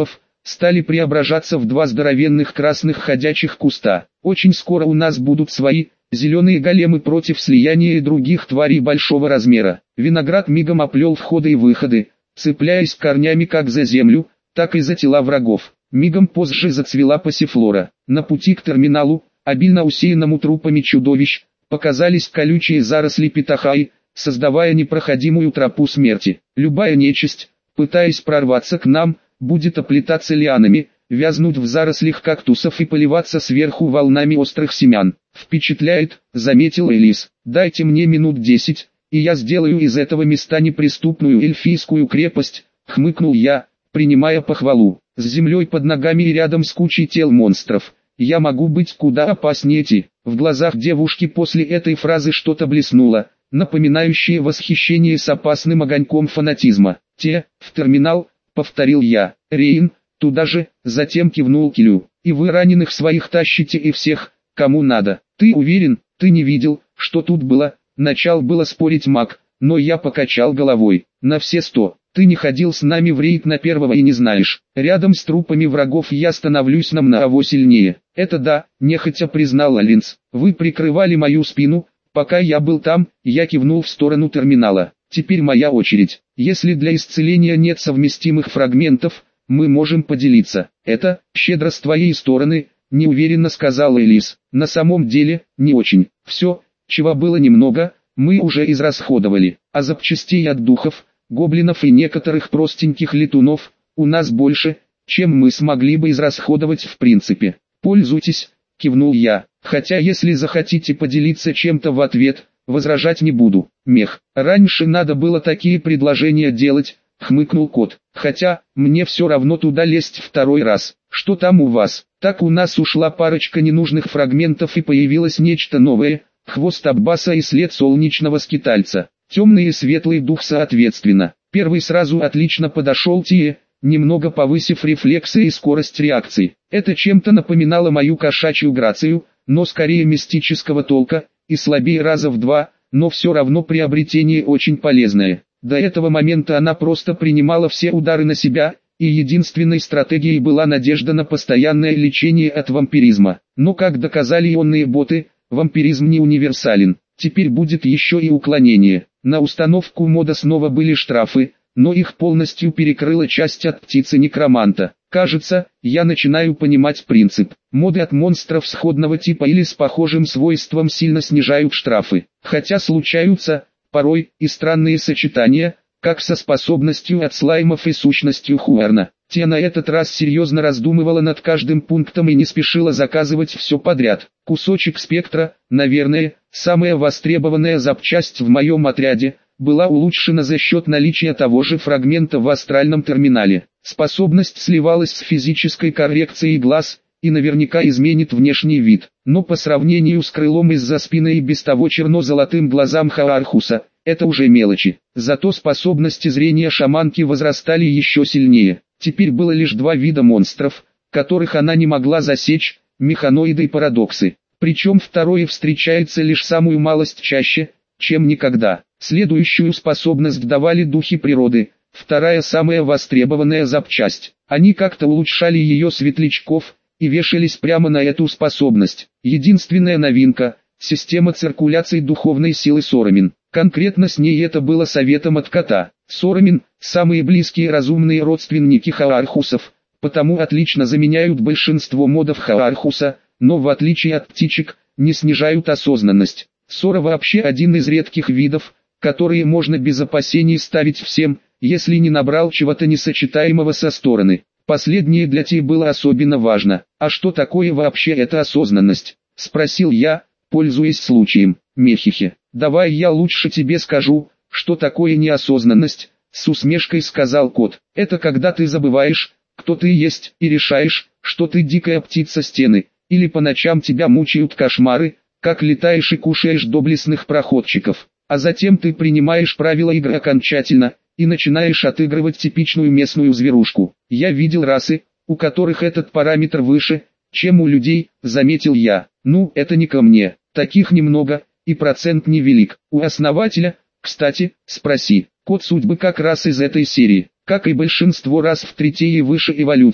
стали преображаться в два здоровенных красных ходячих куста. Очень скоро у нас будут свои, зеленые големы против слияния и других тварей большого размера. Виноград мигом оплел входы и выходы, цепляясь корнями как за землю, так и за тела врагов. Мигом позже зацвела пассифлора. На пути к терминалу, обильно усеянному трупами чудовищ, показались колючие заросли питахаи, создавая непроходимую тропу смерти. Любая нечисть, пытаясь прорваться к нам, будет оплетаться лианами, вязнуть в зарослях кактусов и поливаться сверху волнами острых семян. «Впечатляет», — заметил Элис. «Дайте мне минут 10, и я сделаю из этого места неприступную эльфийскую крепость», — хмыкнул я, принимая похвалу. «С землей под ногами и рядом с кучей тел монстров я могу быть куда опаснее Ти». В глазах девушки после этой фразы что-то блеснуло, напоминающее восхищение с опасным огоньком фанатизма. В терминал», — повторил я. «Рейн, туда же», — затем кивнул Килю. «И вы раненых своих тащите и всех, кому надо». «Ты уверен, ты не видел, что тут было?» Начал было спорить маг, но я покачал головой. «На все 100. Ты не ходил с нами в рейд на первого и не знаешь. Рядом с трупами врагов я становлюсь намного сильнее». «Это да», — нехотя признал Алинс. «Вы прикрывали мою спину, пока я был там», — я кивнул в сторону терминала. «Теперь моя очередь. Если для исцеления нет совместимых фрагментов, мы можем поделиться». «Это щедро с твоей стороны», — неуверенно сказала Элис. «На самом деле, не очень. Все, чего было немного, мы уже израсходовали. А запчастей от духов, гоблинов и некоторых простеньких летунов у нас больше, чем мы смогли бы израсходовать в принципе. Пользуйтесь», — кивнул я. «Хотя если захотите поделиться чем-то в ответ, возражать не буду». «Мех, раньше надо было такие предложения делать», — хмыкнул кот. «Хотя, мне все равно туда лезть второй раз. Что там у вас?» «Так у нас ушла парочка ненужных фрагментов и появилось нечто новое, хвост Аббаса и след солнечного скитальца. Темный и светлый дух соответственно. Первый сразу отлично подошел Тие, немного повысив рефлексы и скорость реакции. Это чем-то напоминало мою кошачью грацию, но скорее мистического толка, и слабее раза в 2, но все равно приобретение очень полезное. До этого момента она просто принимала все удары на себя, и единственной стратегией была надежда на постоянное лечение от вампиризма. Но как доказали ионные боты, вампиризм не универсален. Теперь будет еще и уклонение. На установку мода снова были штрафы, но их полностью перекрыла часть от птицы-некроманта. Кажется, я начинаю понимать принцип. Моды от монстров сходного типа или с похожим свойством сильно снижают штрафы. Хотя случаются, порой, и странные сочетания, как со способностью от слаймов и сущностью Хуэрна. Те на этот раз серьезно раздумывала над каждым пунктом и не спешила заказывать все подряд. Кусочек спектра, наверное, самая востребованная запчасть в моем отряде, была улучшена за счет наличия того же фрагмента в астральном терминале. Способность сливалась с физической коррекцией глаз, и наверняка изменит внешний вид. Но по сравнению с крылом из-за спины и без того черно-золотым глазам Хаархуса, это уже мелочи. Зато способности зрения шаманки возрастали еще сильнее. Теперь было лишь 2 вида монстров, которых она не могла засечь, механоиды и парадоксы. Причем второе встречается лишь самую малость чаще, чем никогда. Следующую способность давали духи природы, вторая самая востребованная запчасть. Они как-то улучшали ее светлячков, и вешались прямо на эту способность. Единственная новинка – система циркуляции духовной силы Сорамин. Конкретно с ней это было советом от кота. Сорамин – самые близкие разумные родственники Хаархусов, потому отлично заменяют большинство модов Хаархуса, но в отличие от птичек, не снижают осознанность. Сора вообще один из редких видов, которые можно без опасений ставить всем, если не набрал чего-то несочетаемого со стороны. Последнее для Ти было особенно важно. «А что такое вообще эта осознанность?» – спросил я, пользуясь случаем. «Мехихе, давай я лучше тебе скажу, что такое неосознанность», – с усмешкой сказал кот. «Это когда ты забываешь, кто ты есть, и решаешь, что ты дикая птица стены, или по ночам тебя мучают кошмары, как летаешь и кушаешь доблестных проходчиков, а затем ты принимаешь правила игры окончательно, и начинаешь отыгрывать типичную местную зверушку. Я видел расы, у которых этот параметр выше, чем у людей», — заметил я. «Ну, это не ко мне, таких немного, и процент невелик. У основателя, кстати, спроси. Код судьбы как раз из этой серии, как и большинство рас в третьей и выше эволюции.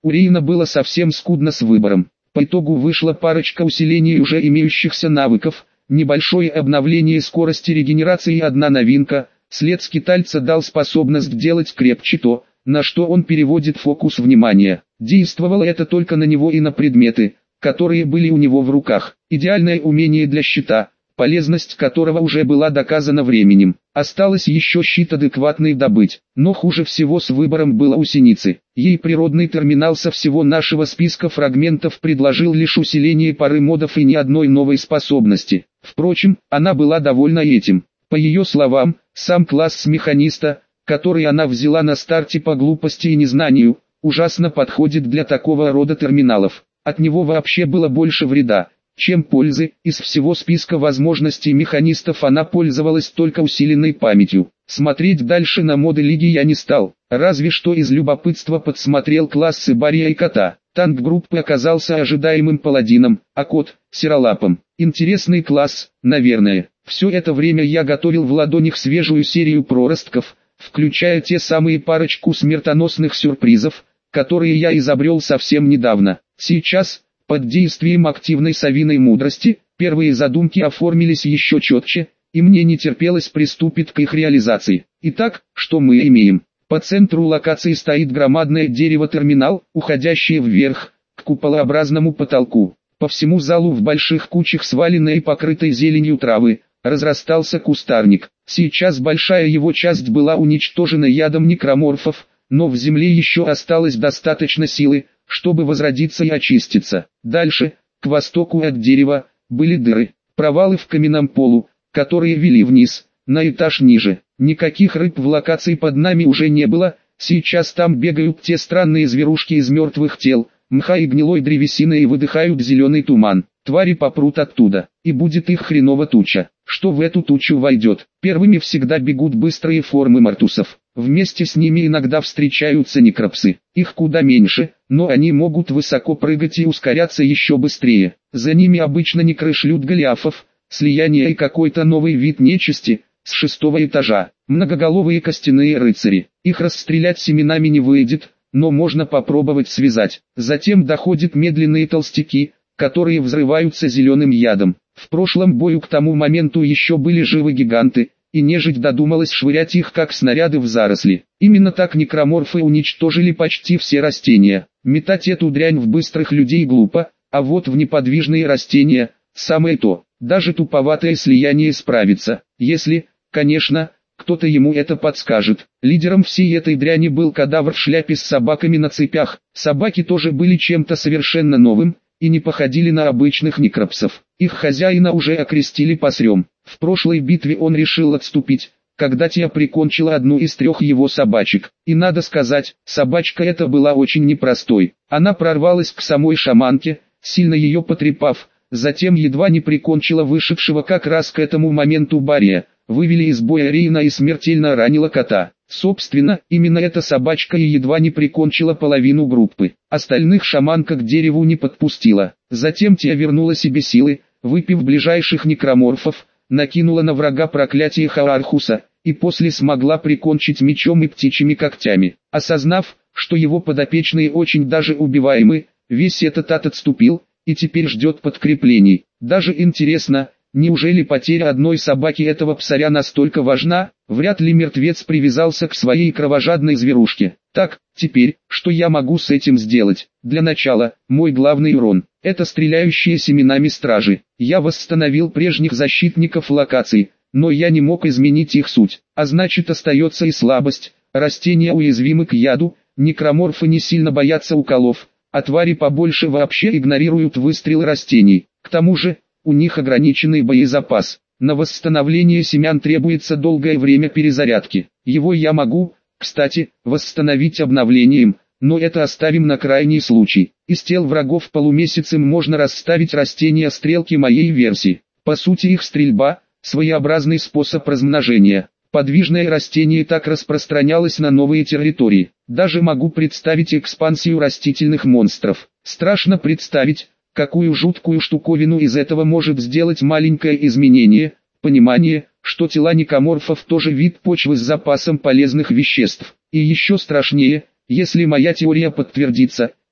У Рейна было совсем скудно с выбором. По итогу вышла парочка усилений уже имеющихся навыков, небольшое обновление скорости регенерации и одна новинка. След скитальца дал способность делать крепче то, на что он переводит фокус внимания. Действовало это только на него и на предметы, которые были у него в руках. Идеальное умение для щита, полезность которого уже была доказана временем. Осталось еще щит адекватный добыть, но хуже всего с выбором было у Синицы. Ей природный терминал со всего нашего списка фрагментов предложил лишь усиление пары модов и ни одной новой способности. Впрочем, она была довольна этим. По ее словам, сам класс механиста, который она взяла на старте по глупости и незнанию, ужасно подходит для такого рода терминалов. От него вообще было больше вреда, чем пользы. Из всего списка возможностей механистов она пользовалась только усиленной памятью. Смотреть дальше на моды лиги я не стал, разве что из любопытства подсмотрел классы Бария и Кота. Танк группы оказался ожидаемым паладином, а кот – серолапом. Интересный класс, наверное. Все это время я готовил в ладонях свежую серию проростков, включая те самые парочку смертоносных сюрпризов, которые я изобрел совсем недавно. Сейчас, под действием активной совиной мудрости, первые задумки оформились еще четче, и мне не терпелось приступить к их реализации. Итак, что мы имеем? По центру локации стоит громадное дерево-терминал, уходящее вверх, к куполообразному потолку. По всему залу в больших кучах сваленной и покрытой зеленью травы, разрастался кустарник. Сейчас большая его часть была уничтожена ядом некроморфов, но в земле еще осталось достаточно силы, чтобы возродиться и очиститься. Дальше, к востоку от дерева, были дыры, провалы в каменном полу, которые вели вниз, на этаж ниже. Никаких рыб в локации под нами уже не было, сейчас там бегают те странные зверушки из мертвых тел, мха и гнилой древесины и выдыхают зеленый туман. Твари попрут оттуда, и будет их хреново туча. Что в эту тучу войдет? Первыми всегда бегут быстрые формы мартусов. Вместе с ними иногда встречаются некропсы. Их куда меньше, но они могут высоко прыгать и ускоряться еще быстрее. За ними обычно некры шлют голиафов, слияние и какой-то новый вид нечисти, с 6-го этажа. Многоголовые костяные рыцари. Их расстрелять семенами не выйдет, но можно попробовать связать. Затем доходят медленные толстяки, которые взрываются зеленым ядом. В прошлом бою к тому моменту еще были живы гиганты, и нежить додумалась швырять их как снаряды в заросли. Именно так некроморфы уничтожили почти все растения. Метать эту дрянь в быстрых людей глупо, а вот в неподвижные растения – самое то. Даже туповатое слияние справится, если, конечно, кто-то ему это подскажет. Лидером всей этой дряни был кадавр в шляпе с собаками на цепях. Собаки тоже были чем-то совершенно новым, и не походили на обычных некропсов. Их хозяина уже окрестили пасрем. В прошлой битве он решил отступить, когда Тия прикончила одну из 3 его собачек. И надо сказать, собачка эта была очень непростой. Она прорвалась к самой шаманке, сильно ее потрепав, затем едва не прикончила вышедшего как раз к этому моменту Бария, вывели из боя Рейна и смертельно ранила кота. Собственно, именно эта собачка и едва не прикончила половину группы. Остальных шаманка к дереву не подпустила. Затем Тия вернула себе силы, выпив ближайших некроморфов, накинула на врага проклятие Хаархуса, и после смогла прикончить мечом и птичьими когтями. Осознав, что его подопечные очень даже убиваемы, весь этот ад отступил, и теперь ждет подкреплений. Даже интересно, неужели потеря одной собаки этого псаря настолько важна? Вряд ли мертвец привязался к своей кровожадной зверушке. Так, теперь, что я могу с этим сделать? Для начала, мой главный урон – это стреляющие семенами стражи. Я восстановил прежних защитников локаций, но я не мог изменить их суть. А значит, остается и слабость. Растения уязвимы к яду, некроморфы не сильно боятся уколов, а твари побольше вообще игнорируют выстрелы растений. К тому же, у них ограниченный боезапас. На восстановление семян требуется долгое время перезарядки. Его я могу, кстати, восстановить обновлением, но это оставим на крайний случай. Из тел врагов полумесяцем можно расставить растения стрелки моей версии. По сути их стрельба – своеобразный способ размножения. Подвижное растение так распространялось на новые территории. Даже могу представить экспансию растительных монстров. Страшно представить, какую жуткую штуковину из этого может сделать маленькое изменение, понимание, что тела некроморфов тоже вид почвы с запасом полезных веществ. И еще страшнее, если моя теория подтвердится,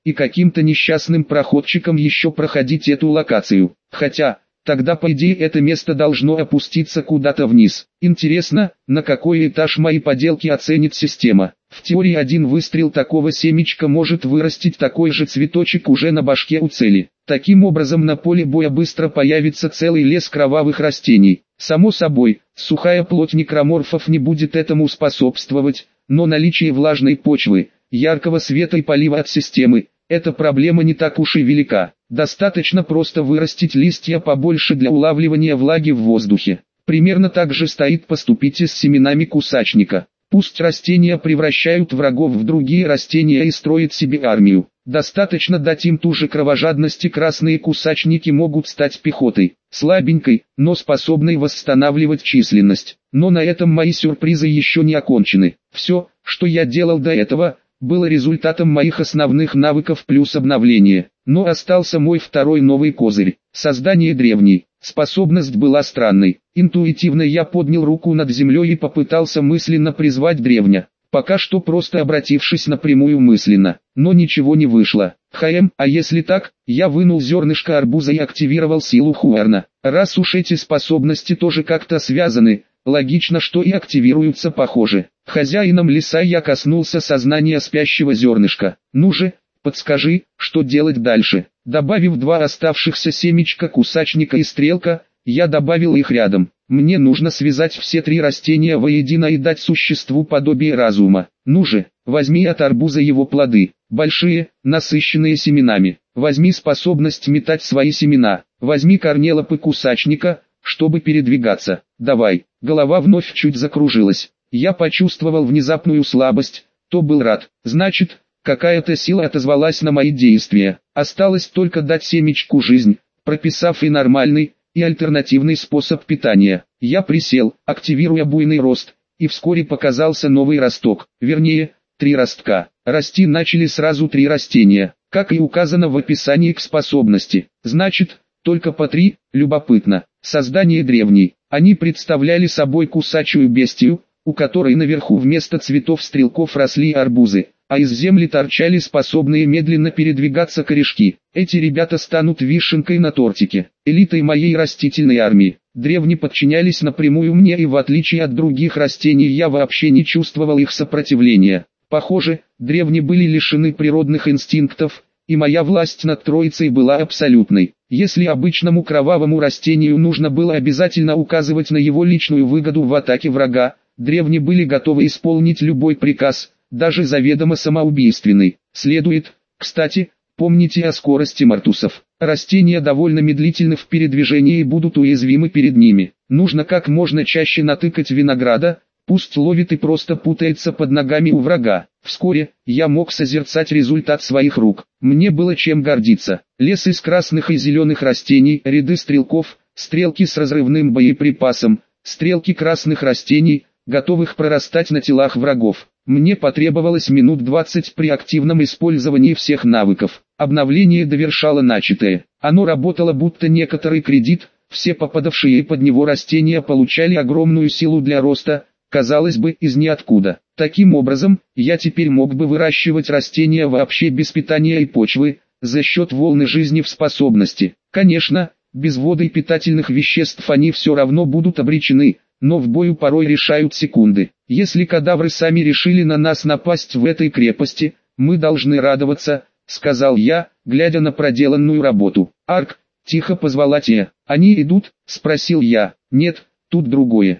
и каким-то несчастным проходчикам еще проходить эту локацию. Хотя, тогда по идее это место должно опуститься куда-то вниз. Интересно, на какой этаж мои поделки оценит система. В теории один выстрел такого семечка может вырастить такой же цветочек уже на башке у цели. Таким образом на поле боя быстро появится целый лес кровавых растений. Само собой, сухая плоть некроморфов не будет этому способствовать, но наличие влажной почвы, яркого света и полива от системы, эта проблема не так уж и велика. Достаточно просто вырастить листья побольше для улавливания влаги в воздухе. Примерно так же стоит поступить и с семенами кусачника. Пусть растения превращают врагов в другие растения и строят себе армию. Достаточно дать им ту же кровожадность, и красные кусачники могут стать пехотой, слабенькой, но способной восстанавливать численность. Но на этом мои сюрпризы еще не окончены. Все, что я делал до этого, было результатом моих основных навыков плюс обновление. Но остался мой второй новый козырь – создание древней. Способность была странной. Интуитивно я поднял руку над землей и попытался мысленно призвать древня. Пока что просто обратившись напрямую мысленно. Но ничего не вышло. А если так, я вынул зернышко арбуза и активировал силу Хуэрна. Раз уж эти способности тоже как-то связаны, логично, что и активируются похоже. Хозяином леса я коснулся сознания спящего зернышка. Ну же, подскажи, что делать дальше. Добавив 2 оставшихся семечка кусачника и стрелка, я добавил их рядом. Мне нужно связать все 3 растения воедино и дать существу подобие разума. Ну же, возьми от арбуза его плоды, большие, насыщенные семенами. Возьми способность метать свои семена. Возьми корнелопы кусачника, чтобы передвигаться. Давай. Голова вновь чуть закружилась. Я почувствовал внезапную слабость, то был рад. Значит, какая-то сила отозвалась на мои действия. Осталось только дать семечку жизнь, прописав и нормальный, и альтернативный способ питания. Я присел, активируя буйный рост, и вскоре показался новый росток, вернее, 3 ростка. Расти начали сразу 3 растения, как и указано в описании к способности. Значит, только по 3, любопытно. Создание древней. Они представляли собой кусачую бестию, у которой наверху вместо цветов стрелков росли арбузы, а из земли торчали способные медленно передвигаться корешки. Эти ребята станут вишенкой на тортике, элитой моей растительной армии. Древни подчинялись напрямую мне, и в отличие от других растений я вообще не чувствовал их сопротивления. Похоже, древни были лишены природных инстинктов, и моя власть над троицей была абсолютной. Если обычному кровавому растению нужно было обязательно указывать на его личную выгоду в атаке врага, древни были готовы исполнить любой приказ, даже заведомо самоубийственный. Следует, кстати, помните о скорости мартусов. Растения довольно медлительны в передвижении и будут уязвимы перед ними. Нужно как можно чаще натыкать винограда, пусть ловит и просто путается под ногами у врага. Вскоре, я мог созерцать результат своих рук. Мне было чем гордиться. Лес из красных и зеленых растений, ряды стрелков, стрелки с разрывным боеприпасом, стрелки красных растений, готовых прорастать на телах врагов. Мне потребовалось минут 20 при активном использовании всех навыков. Обновление довершало начатое. Оно работало будто некоторый кредит, все попадавшие под него растения получали огромную силу для роста, казалось бы, из ниоткуда. Таким образом, я теперь мог бы выращивать растения вообще без питания и почвы, за счет волны жизни в способности. Конечно, без воды и питательных веществ они все равно будут обречены, но в бою порой решают секунды. Если кадавры сами решили на нас напасть в этой крепости, мы должны радоваться, сказал я, глядя на проделанную работу. Арк, тихо позвала Тия. Они идут, спросил я. Нет, тут другое.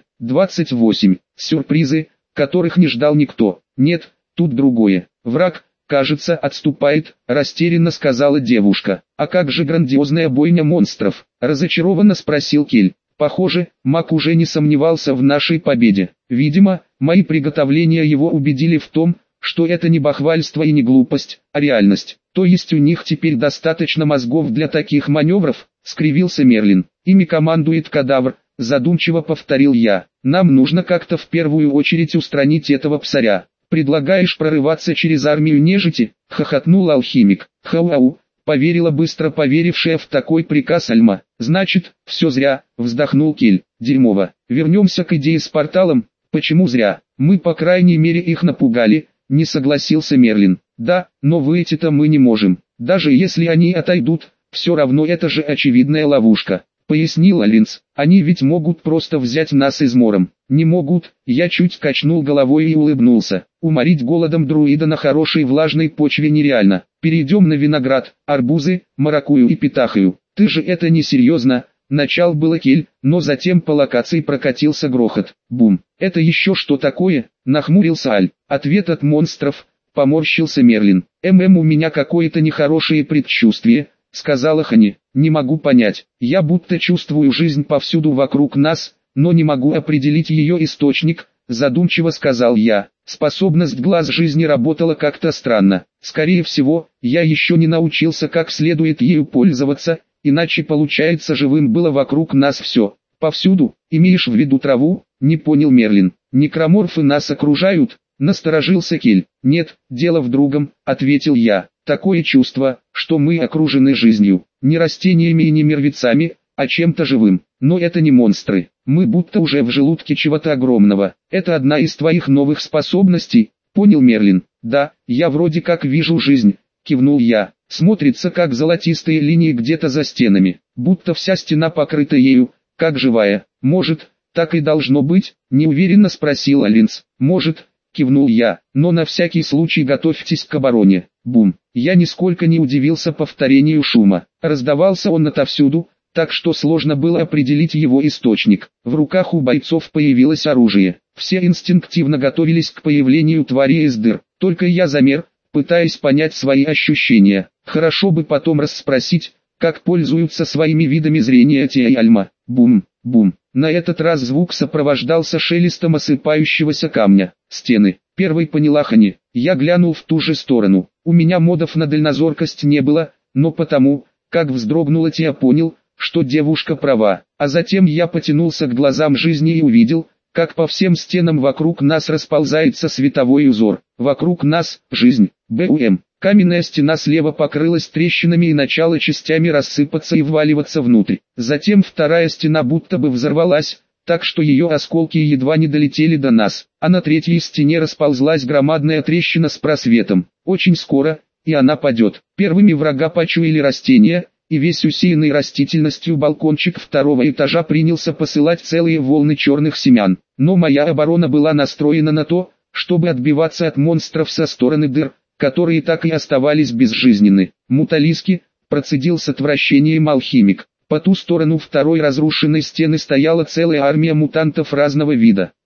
28. Сюрпризы, которых не ждал никто. Нет, тут другое. Враг, кажется, отступает, растерянно сказала девушка. А как же грандиозная бойня монстров? Разочарованно спросил Кель. Похоже, маг уже не сомневался в нашей победе. Видимо, мои приготовления его убедили в том, что это не бахвальство и не глупость, а реальность. То есть у них теперь достаточно мозгов для таких маневров, скривился Мерлин. Ими командует кадавр, задумчиво повторил я. Нам нужно как-то в первую очередь устранить этого псаря. Предлагаешь прорываться через армию нежити? Хохотнул алхимик. Хау-ау. Поверила быстро поверившая в такой приказ Альма. Значит, все зря, вздохнул Кель. Дерьмово. Вернемся к идее с порталом. Почему зря? Мы по крайней мере их напугали, не согласился Мерлин. Да, но выйти-то мы не можем. Даже если они отойдут, все равно это же очевидная ловушка. Пояснила Линз. Они ведь могут просто взять нас измором. Не могут. Я чуть качнул головой и улыбнулся. Уморить голодом друида на хорошей влажной почве нереально. Перейдем на виноград, арбузы, маракую и питахию. Ты же это не серьезно. Начал было Кель, но затем по локации прокатился грохот. Бум. Это еще что такое? Нахмурился Аль. Ответ от монстров. Поморщился Мерлин. У меня какое-то нехорошее предчувствие, сказала Хани. Не могу понять. Я будто чувствую жизнь повсюду вокруг нас, но не могу определить ее источник, задумчиво сказал я. Способность глаз жизни работала как-то странно. Скорее всего, я еще не научился как следует ею пользоваться, иначе получается живым было вокруг нас все. Повсюду, имеешь в виду траву? Не понял Мерлин. Некроморфы нас окружают? Насторожился Кель. Нет, дело в другом, ответил я. Такое чувство, что мы окружены жизнью, не растениями и не мертвецами, а чем-то живым. Но это не монстры, мы будто уже в желудке чего-то огромного. Это одна из твоих новых способностей, понял Мерлин. Да, я вроде как вижу жизнь, кивнул я. Смотрится как золотистые линии где-то за стенами, будто вся стена покрыта ею, как живая. Может, так и должно быть? Неуверенно спросила Линз. Может, кивнул я, но на всякий случай готовьтесь к обороне. Бум. Я нисколько не удивился повторению шума. Раздавался он отовсюду, так что сложно было определить его источник. В руках у бойцов появилось оружие. Все инстинктивно готовились к появлению твари из дыр. Только я замер, пытаясь понять свои ощущения. Хорошо бы потом расспросить, как пользуются своими видами зрения Тия и Альма. Бум, бум. На этот раз звук сопровождался шелестом осыпающегося камня. Стены. Первой поняла Хани. Я глянул в ту же сторону. У меня модов на дальнозоркость не было, но потому, как вздрогнула Тия, понял, что девушка права. А затем я потянулся к глазам жизни и увидел, как по всем стенам вокруг нас расползается световой узор. Вокруг нас – жизнь. БУМ. Каменная стена слева покрылась трещинами и начала частями рассыпаться и вваливаться внутрь. Затем вторая стена будто бы взорвалась, так что ее осколки едва не долетели до нас. А на третьей стене расползлась громадная трещина с просветом. Очень скоро, и она падет. Первыми врага почуяли растения, и весь усеянный растительностью балкончик второго этажа принялся посылать целые волны черных семян. Но моя оборона была настроена на то, чтобы отбиваться от монстров со стороны дыр, которые так и оставались безжизненны. Муталиски, процедил с отвращением алхимик. По ту сторону второй разрушенной стены стояла целая армия мутантов разного вида.